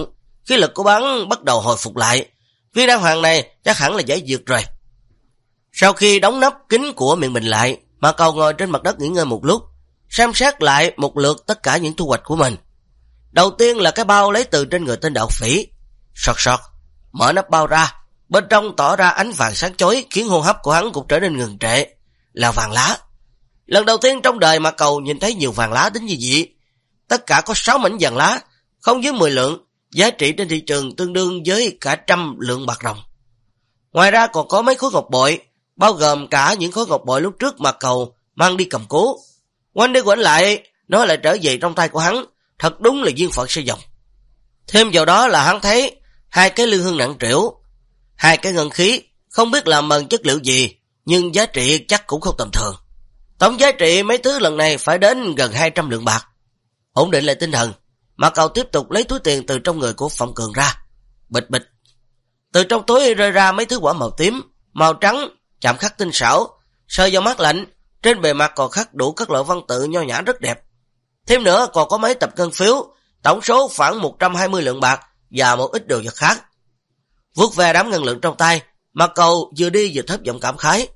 khí lực của bắn bắt đầu hồi phục lại. Viên đan hoàng này chắc hẳn là giải dược rồi. Sau khi đóng nắp kín của miệng mình lại, Mạc Cầu ngồi trên mặt đất nghỉ ngơi một lúc, xem xét lại một lượt tất cả những thu hoạch của mình. Đầu tiên là cái bao lấy từ trên người tên đạo phỉ. Sọt, mở nắp bao ra, bên trong tỏ ra ánh vàng sáng chói, khiến hô hấp của hắn cũng trở nên ngừng trệ, là vàng lá. Lần đầu tiên trong đời Mạc Cầu nhìn thấy nhiều vàng lá đến như vậy. Tất cả có 6 mảnh vàng lá, không dưới 10 lượng, giá trị trên thị trường tương đương với cả 100 lượng bạc đồng. Ngoài ra còn có mấy khối ngọc bội, bao gồm cả những khối ngọc bội lúc trước Mạc Cầu mang đi cầm cố. Quanh đi quẩn lại, nó lại trở về trong tay của hắn, thật đúng là duyên phận xây dòng. Thêm vào đó là hắn thấy 2 cái lư hương nặng trĩu, 2 cái ngân khí, không biết làm bằng chất liệu gì, nhưng giá trị chắc cũng không tầm thường. Tổng giá trị mấy thứ lần này phải đến gần 200 lượng bạc. Ổn định lại tinh thần, Mạc Cầu tiếp tục lấy túi tiền từ trong người của Phạm Cường ra. Bịch bịch. Từ trong túi rơi ra mấy thứ quả màu tím, màu trắng, chạm khắc tinh xảo, sờ vào mát lạnh, trên bề mặt còn khắc đủ các loại văn tự nho nhã rất đẹp. Thêm nữa còn có mấy tập ngân phiếu, tổng số khoảng 120 lượng bạc và một ít đồ vật khác. Vuốt ve đám ngân lượng trong tay, Mạc Cầu vừa đi vừa thấp giọng cảm khái.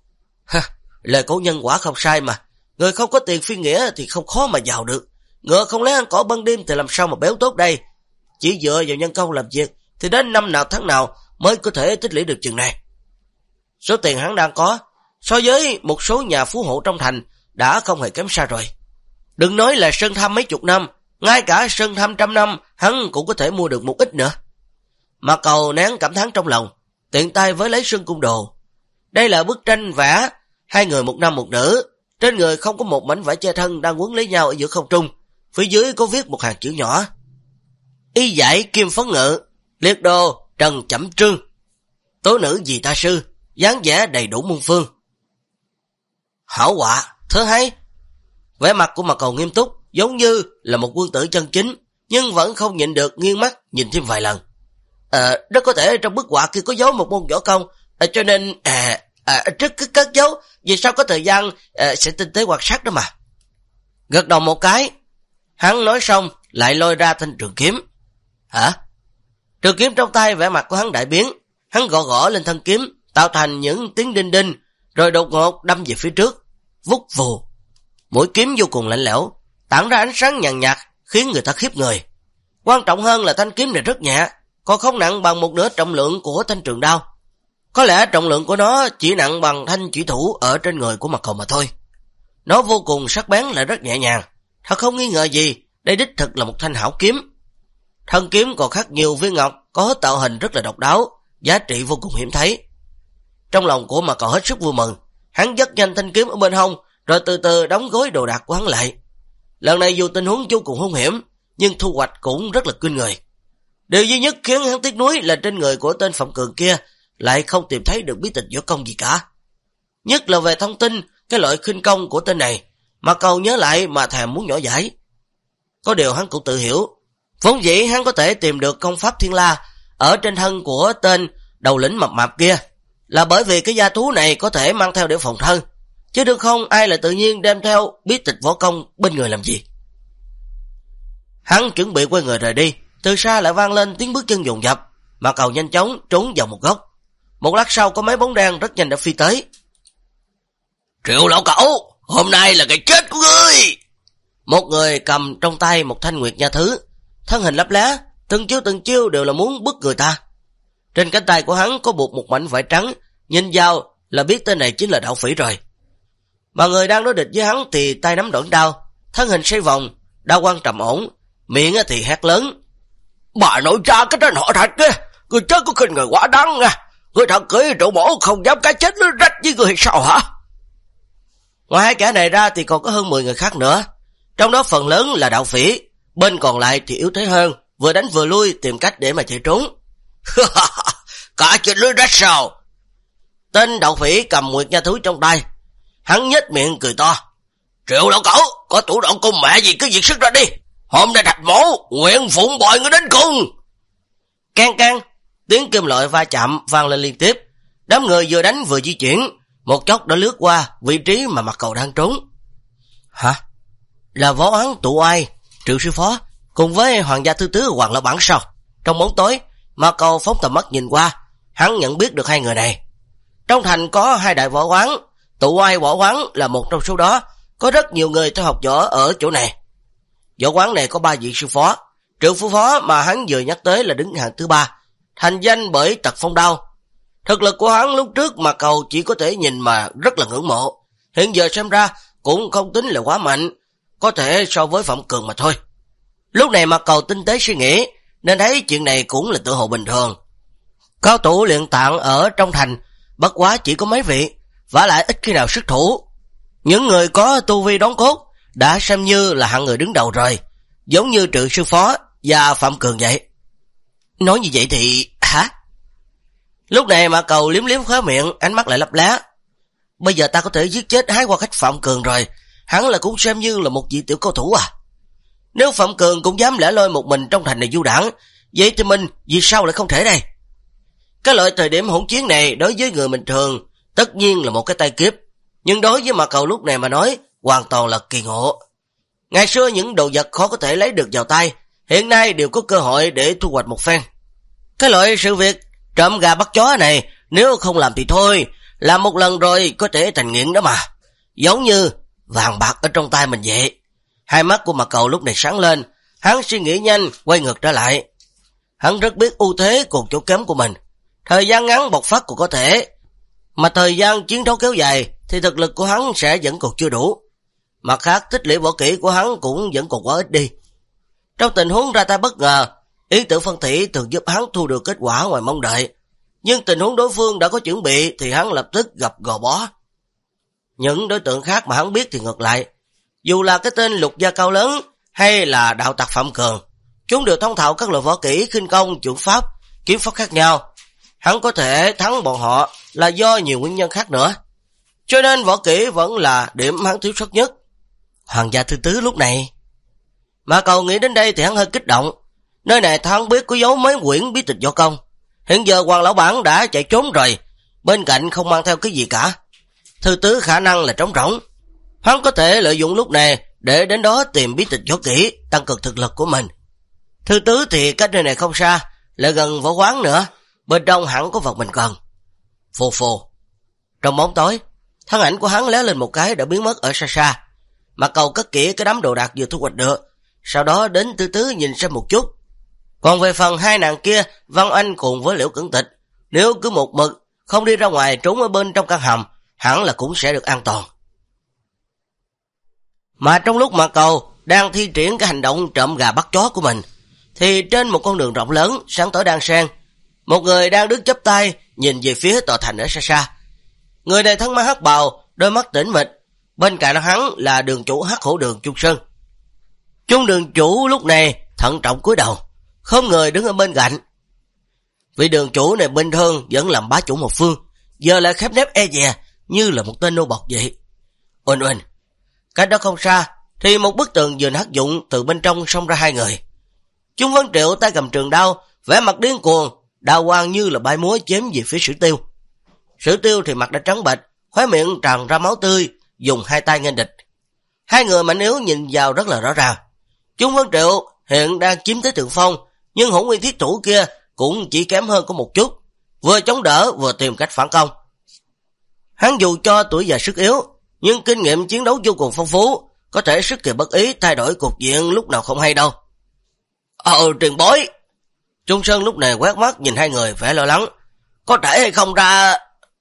Lời cổ nhân quả không sai mà, người không có tiền phi nghĩa thì không khó mà giàu được. Ngựa không lấy ăn cỏ ban đêm thì làm sao mà béo tốt đây. Chỉ dựa vào nhân công làm việc thì đến năm nào tháng nào mới có thể tích lũy được chừng này. Số tiền hắn đang có so với một số nhà phú hộ trong thành đã không hề kém xa rồi. Đừng nói là sơn thăm mấy chục năm, ngay cả sơn thăm 100 năm hắn cũng có thể mua được một ít nữa. Mạc Cầu nén cảm thán trong lòng, tiện tay với lấy sơn cung đồ. Đây là bức tranh vẽ 2 người một nam một nữ, trên người không có một mảnh vải che thân đang quấn lấy nhau ở giữa không trung, phía dưới có viết một hàng chữ nhỏ. Y giải kim phấn ngự, liệt đồ Trần Chẩm Trương, tố nữ vì ta sư, dáng vẻ đầy đủ muôn phương. Hảo họa, thơ hay. Vẻ mặt của Mạc Cầu nghiêm túc, giống như là một quân tử chân chính, nhưng vẫn không nhịn được nghiêng mắt nhìn thêm vài lần. Rất có thể trong bức họa kia có dấu một môn võ công, cho nên trước cứ cất dấu, vì sao có thời gian sẽ tinh tế quan sát đó mà. Gật đầu một cái, hắn nói xong lại lôi ra thanh trường kiếm. Hả? Trường kiếm trong tay vẻ mặt của hắn đại biến, hắn gõ lên thân kiếm, tạo thành những tiếng đinh đinh, rồi đột ngột đâm về phía trước. Vút vù, mũi kiếm vô cùng lạnh lẽo, tản ra ánh sáng nhàn nhạt, khiến người ta khiếp người. Quan trọng hơn là thanh kiếm này rất nhẹ, còn không nặng bằng một nửa trọng lượng của thanh trường đao. Có lẽ trọng lượng của nó chỉ nặng bằng thanh chủy thủ ở trên người của Mạc Cầu mà thôi. Nó vô cùng sắc bén lại rất nhẹ nhàng, thật không nghi ngờ gì, đây đích thực là một thanh hảo kiếm. Thân kiếm còn khắc nhiều viên ngọc, có tạo hình rất là độc đáo, giá trị vô cùng hiếm thấy. Trong lòng của Mạc Cầu hết sức vui mừng, hắn dắt nhanh thanh kiếm ở bên hông, rồi từ từ đóng gói đồ đạc của hắn lại. Lần này dù tình huống vô cùng hung hiểm, nhưng thu hoạch cũng rất là kinh người. Điều duy nhất khiến hắn tiếc nuối là trên người của tên Phạm Cường kia lại không tìm thấy được bí tịch võ công gì cả. Nhất là về thông tin, cái loại khinh công của tên này, Mạc Cầu nhớ lại mà thèm muốn nhỏ giải. Có điều hắn cũng tự hiểu, vốn dĩ hắn có thể tìm được công pháp Thiên La ở trên thân của tên đầu lĩnh mập mạp kia, là bởi vì cái gia thú này có thể mang theo để phòng thân, chứ đừng không ai lại tự nhiên đem theo bí tịch võ công bên người làm gì. Hắn chuẩn bị quay người rời đi, từ xa lại vang lên tiếng bước chân dồn dập. Mạc Cầu nhanh chóng trốn vào một góc. Một lát sau có mấy bóng đen rất nhanh đã phi tới. Triệu lão cẩu, hôm nay là cái chết của ngươi. Một người cầm trong tay một thanh nguyệt nha thứ, thân hình lấp lá, từng chiêu đều là muốn bức người ta. Trên cánh tay của hắn có buộc một mảnh vải trắng, nhìn vào là biết tên này chính là đạo phỉ rồi. Mà người đang đối địch với hắn thì tay nắm đoạn đao, thân hình xoay vòng, đao quang trầm ổn, miệng thì hét lớn. Bà nội ra cái tên họ Thạch kia, người chết có khinh người quá đáng nha. Người thật cưỡi trụ bổ không dám cái chết nó rách với người sao hả? Ngoài hai kẻ này ra thì còn có hơn 10 người khác nữa, trong đó phần lớn là đạo phỉ, bên còn lại thì yếu thế hơn, vừa đánh vừa lui tìm cách để mà chạy trốn. Cả chuyện lưới rách sao? Tên đạo phỉ cầm nguyệt nha thú trong tay, hắn nhếch miệng cười to. Triệu lão cẩu, có thủ đoạn con mẹ gì cứ việc sức ra đi, hôm nay Thạch mổ nguyện phụng bồi người đến cùng. Can can, tiếng kim loại va chạm vang lên liên tiếp, đám người vừa đánh vừa di chuyển, một chốc đã lướt qua vị trí mà Mạc Cầu đang trốn. Hả? Là Võ Án Tụ Oai, Triệu sư phó cùng với hoàng gia thứ tứ Hoàng lão bản sao? Trong bóng tối, Mạc Cầu phóng tầm mắt nhìn qua, hắn nhận biết được hai người này. Trong thành có hai đại võ quán, Tụ Oai võ quán là một trong số đó, có rất nhiều người theo học võ ở chỗ này. Võ quán này có 3 vị sư phó, Triệu sư phó mà hắn vừa nhắc tới là đứng hạng thứ 3, thành danh bởi tật phong đao. Thực lực của hắn lúc trước Mạc Cầu chỉ có thể nhìn mà rất là ngưỡng mộ, hiện giờ xem ra cũng không tính là quá mạnh, có thể so với Phạm Cường mà thôi. Lúc này Mạc Cầu tinh tế suy nghĩ, nên thấy chuyện này cũng là tự hồ bình thường. Cao thủ luyện tạng ở trong thành bất quá chỉ có mấy vị, vả lại ít khi nào xuất thủ. Những người có tu vi đóng cốt đã xem như là hạng người đứng đầu rồi, giống như Triệu sư phó và Phạm Cường vậy. Nói như vậy thì... hả? Lúc này Mạc Cầu liếm liếm khóe miệng, ánh mắt lại lấp lá. Bây giờ ta có thể giết chết Hái Hoa Khách Phạm Cường rồi, hắn là cũng xem như là một vị tiểu cao thủ à. Nếu Phạm Cường cũng dám lẻ loi một mình trong thành này du đảng, vậy thì mình vì sao lại không thể đây? Cái loại thời điểm hỗn chiến này đối với người bình thường tất nhiên là một cái tai kiếp, nhưng đối với Mạc Cầu lúc này mà nói hoàn toàn là kỳ ngộ. Ngày xưa những đồ vật khó có thể lấy được vào tay, hiện nay đều có cơ hội để thu hoạch một phen. Cái loại sự việc trộm gà bắt chó này nếu không làm thì thôi, làm một lần rồi có thể thành nghiện đó mà. Giống như vàng bạc ở trong tay mình vậy. Hai mắt của Mạc Cầu lúc này sáng lên, hắn suy nghĩ nhanh quay ngược trở lại. Hắn rất biết ưu thế cùng chỗ kém của mình, thời gian ngắn bộc phát cũng có thể, mà thời gian chiến đấu kéo dài thì thực lực của hắn sẽ vẫn còn chưa đủ. Mặt khác tích lũy võ kỹ của hắn cũng vẫn còn quá ít đi. Trong tình huống ra tay bất ngờ, ý tưởng phân thị thường giúp hắn thu được kết quả ngoài mong đợi, nhưng tình huống đối phương đã có chuẩn bị thì hắn lập tức gặp gò bó. Những đối tượng khác mà hắn biết thì ngược lại, dù là cái tên Lục Gia Cao Lớn hay là đạo tặc Phạm Cường, chúng đều thông thạo các loại võ kỹ, khinh công, chuẩn pháp, kiếm pháp khác nhau. Hắn có thể thắng bọn họ là do nhiều nguyên nhân khác nữa, cho nên võ kỹ vẫn là điểm hắn thiếu sót nhất. Hoàng gia thứ tứ lúc này, Mạc Cầu nghĩ đến đây thì hắn hơi kích động. Nơi này hắn biết có dấu mấy quyển bí tịch võ công, hiện giờ Hoàng lão bản đã chạy trốn rồi, bên cạnh không mang theo cái gì cả. Thứ tứ khả năng là trống rỗng, hắn có thể lợi dụng lúc này để đến đó tìm bí tịch võ kỹ, tăng cường thực lực của mình. Thứ tứ thì cách nơi này không xa, lại gần võ quán nữa, bên trong hẳn có vật mình cần. Phù phù. Trong bóng tối, thân ảnh của hắn lóe lên một cái đã biến mất ở xa xa. Mạc Cầu cất kỹ cái đám đồ đạc vừa thu hoạch được, sau đó đến Thứ tứ nhìn xem một chút. Còn về phần hai nàng kia, Văn Anh cùng với Liễu Cẩn Tịch, nếu cứ một mực không đi ra ngoài trốn ở bên trong căn hầm, hẳn là cũng sẽ được an toàn. Mà trong lúc Mạc Cầu đang thi triển cái hành động trộm gà bắt chó của mình, thì trên một con đường rộng lớn sáng tối đan sen, một người đang đứng chắp tay nhìn về phía tòa thành ở xa xa. Người này thân mang hắc bào, đôi mắt tĩnh mịch, bên cạnh hắn là đường chủ Hắc Hổ Đường Trung Sơn. Trung đường chủ lúc này thận trọng cúi đầu, không người đứng ở bên cạnh. Vị đường chủ này bình thường vẫn làm bá chủ một phương, giờ lại khép nép e dè như là một tên nô bộc vậy. Uỳnh uỳnh, cách đó không xa thì một bức tường vừa hắc dụng từ bên trong xông ra hai người. Trung Vân Triệu tay cầm trường đao, vẻ mặt điên cuồng, đao quang như là bay múa chém về phía Sử Tiêu. Sử Tiêu thì mặt đã trắng bệch, khóe miệng tràn ra máu tươi, dùng hai tay nghênh địch. Hai người mạnh yếu nhìn vào rất là rõ ràng. Trung Vân Triệu hiện đang chiếm thế thượng phong, nhưng Hỗn Nguyên Thiết Thủ kia cũng chỉ kém hơn có một chút, vừa chống đỡ vừa tìm cách phản công. Hắn dù cho tuổi già sức yếu, nhưng kinh nghiệm chiến đấu vô cùng phong phú, có thể sức kỳ bất ý thay đổi cục diện lúc nào không hay đâu. Tiền bối. Trung Sơn lúc này quét mắt nhìn hai người vẻ lo lắng. Có thể hay không ra...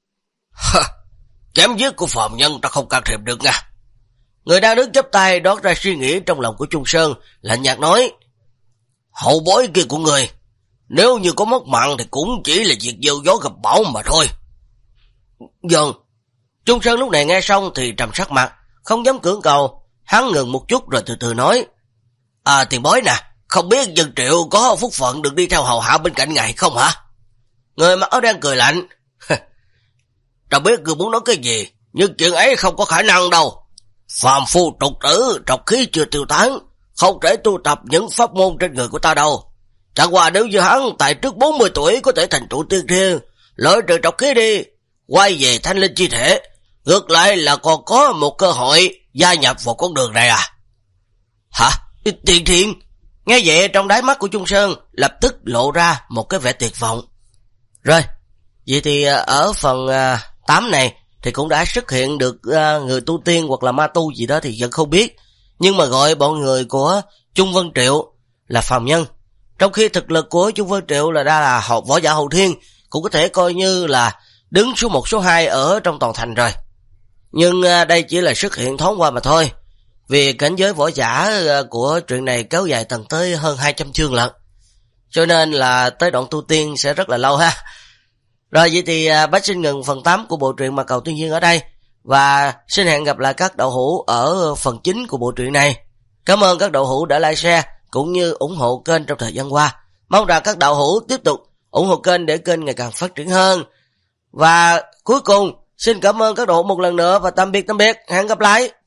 Chém giết của phàm nhân ta không can thiệp được nha. Người đang đứng chắp tay đón ra suy nghĩ trong lòng của Trung Sơn, lạnh nhạt nói: hậu bối kia của người, nếu như có mất mạng thì cũng chỉ là việc gieo gió gặp bão mà thôi. Vâng. Trung Sơn lúc này nghe xong thì trầm sắc mặt, không dám cưỡng cầu. Hắn ngừng một chút rồi từ từ nói: tiền bối nè, không biết Dân Triệu có phúc phận được đi theo hầu hạ bên cạnh ngài không hả? Người mặc áo đen cười lạnh: ta biết ngươi muốn nói cái gì, nhưng chuyện ấy không có khả năng đâu. Phàm phu tục tử, trọc khí chưa tiêu tán, không thể tu tập những pháp môn trên người của ta đâu. Chẳng qua nếu như hắn tại trước 40 tuổi có thể thành trụ tiên thiên, loại trừ trọc khí đi, quay về thanh linh chi thể, ngược lại là còn có một cơ hội gia nhập vào con đường này à? Hả? Tiên thiên? Nghe vậy trong đáy mắt của Chung Sơn lập tức lộ ra một cái vẻ tuyệt vọng. Rồi, vậy thì ở phần 8 này thì cũng đã xuất hiện được người tu tiên hoặc là ma tu gì đó thì vẫn không biết. Nhưng mà gọi bọn người của Chung Vân Triệu là phàm nhân. Trong khi thực lực của Chung Vân Triệu là đã là võ giả hậu thiên, cũng có thể coi như là đứng số 1 số 2 ở trong toàn thành rồi. Nhưng đây chỉ là xuất hiện thoáng qua mà thôi. Vì cảnh giới võ giả của truyện này kéo dài tầng tới hơn 200 chương lận. Cho nên là tới đoạn tu tiên sẽ rất là lâu ha. Rồi vậy thì Bách xin ngừng phần 8 của bộ truyện Mạc Cầu Tiên Duyên ở đây. Và xin hẹn gặp lại các đậu hữu ở phần 9 của bộ truyện này. Cảm ơn các đậu hữu đã like share cũng như ủng hộ kênh trong thời gian qua. Mong rằng các đậu hữu tiếp tục ủng hộ kênh để kênh ngày càng phát triển hơn. Và cuối cùng xin cảm ơn các đậu hữu một lần nữa và tạm biệt. Hẹn gặp lại.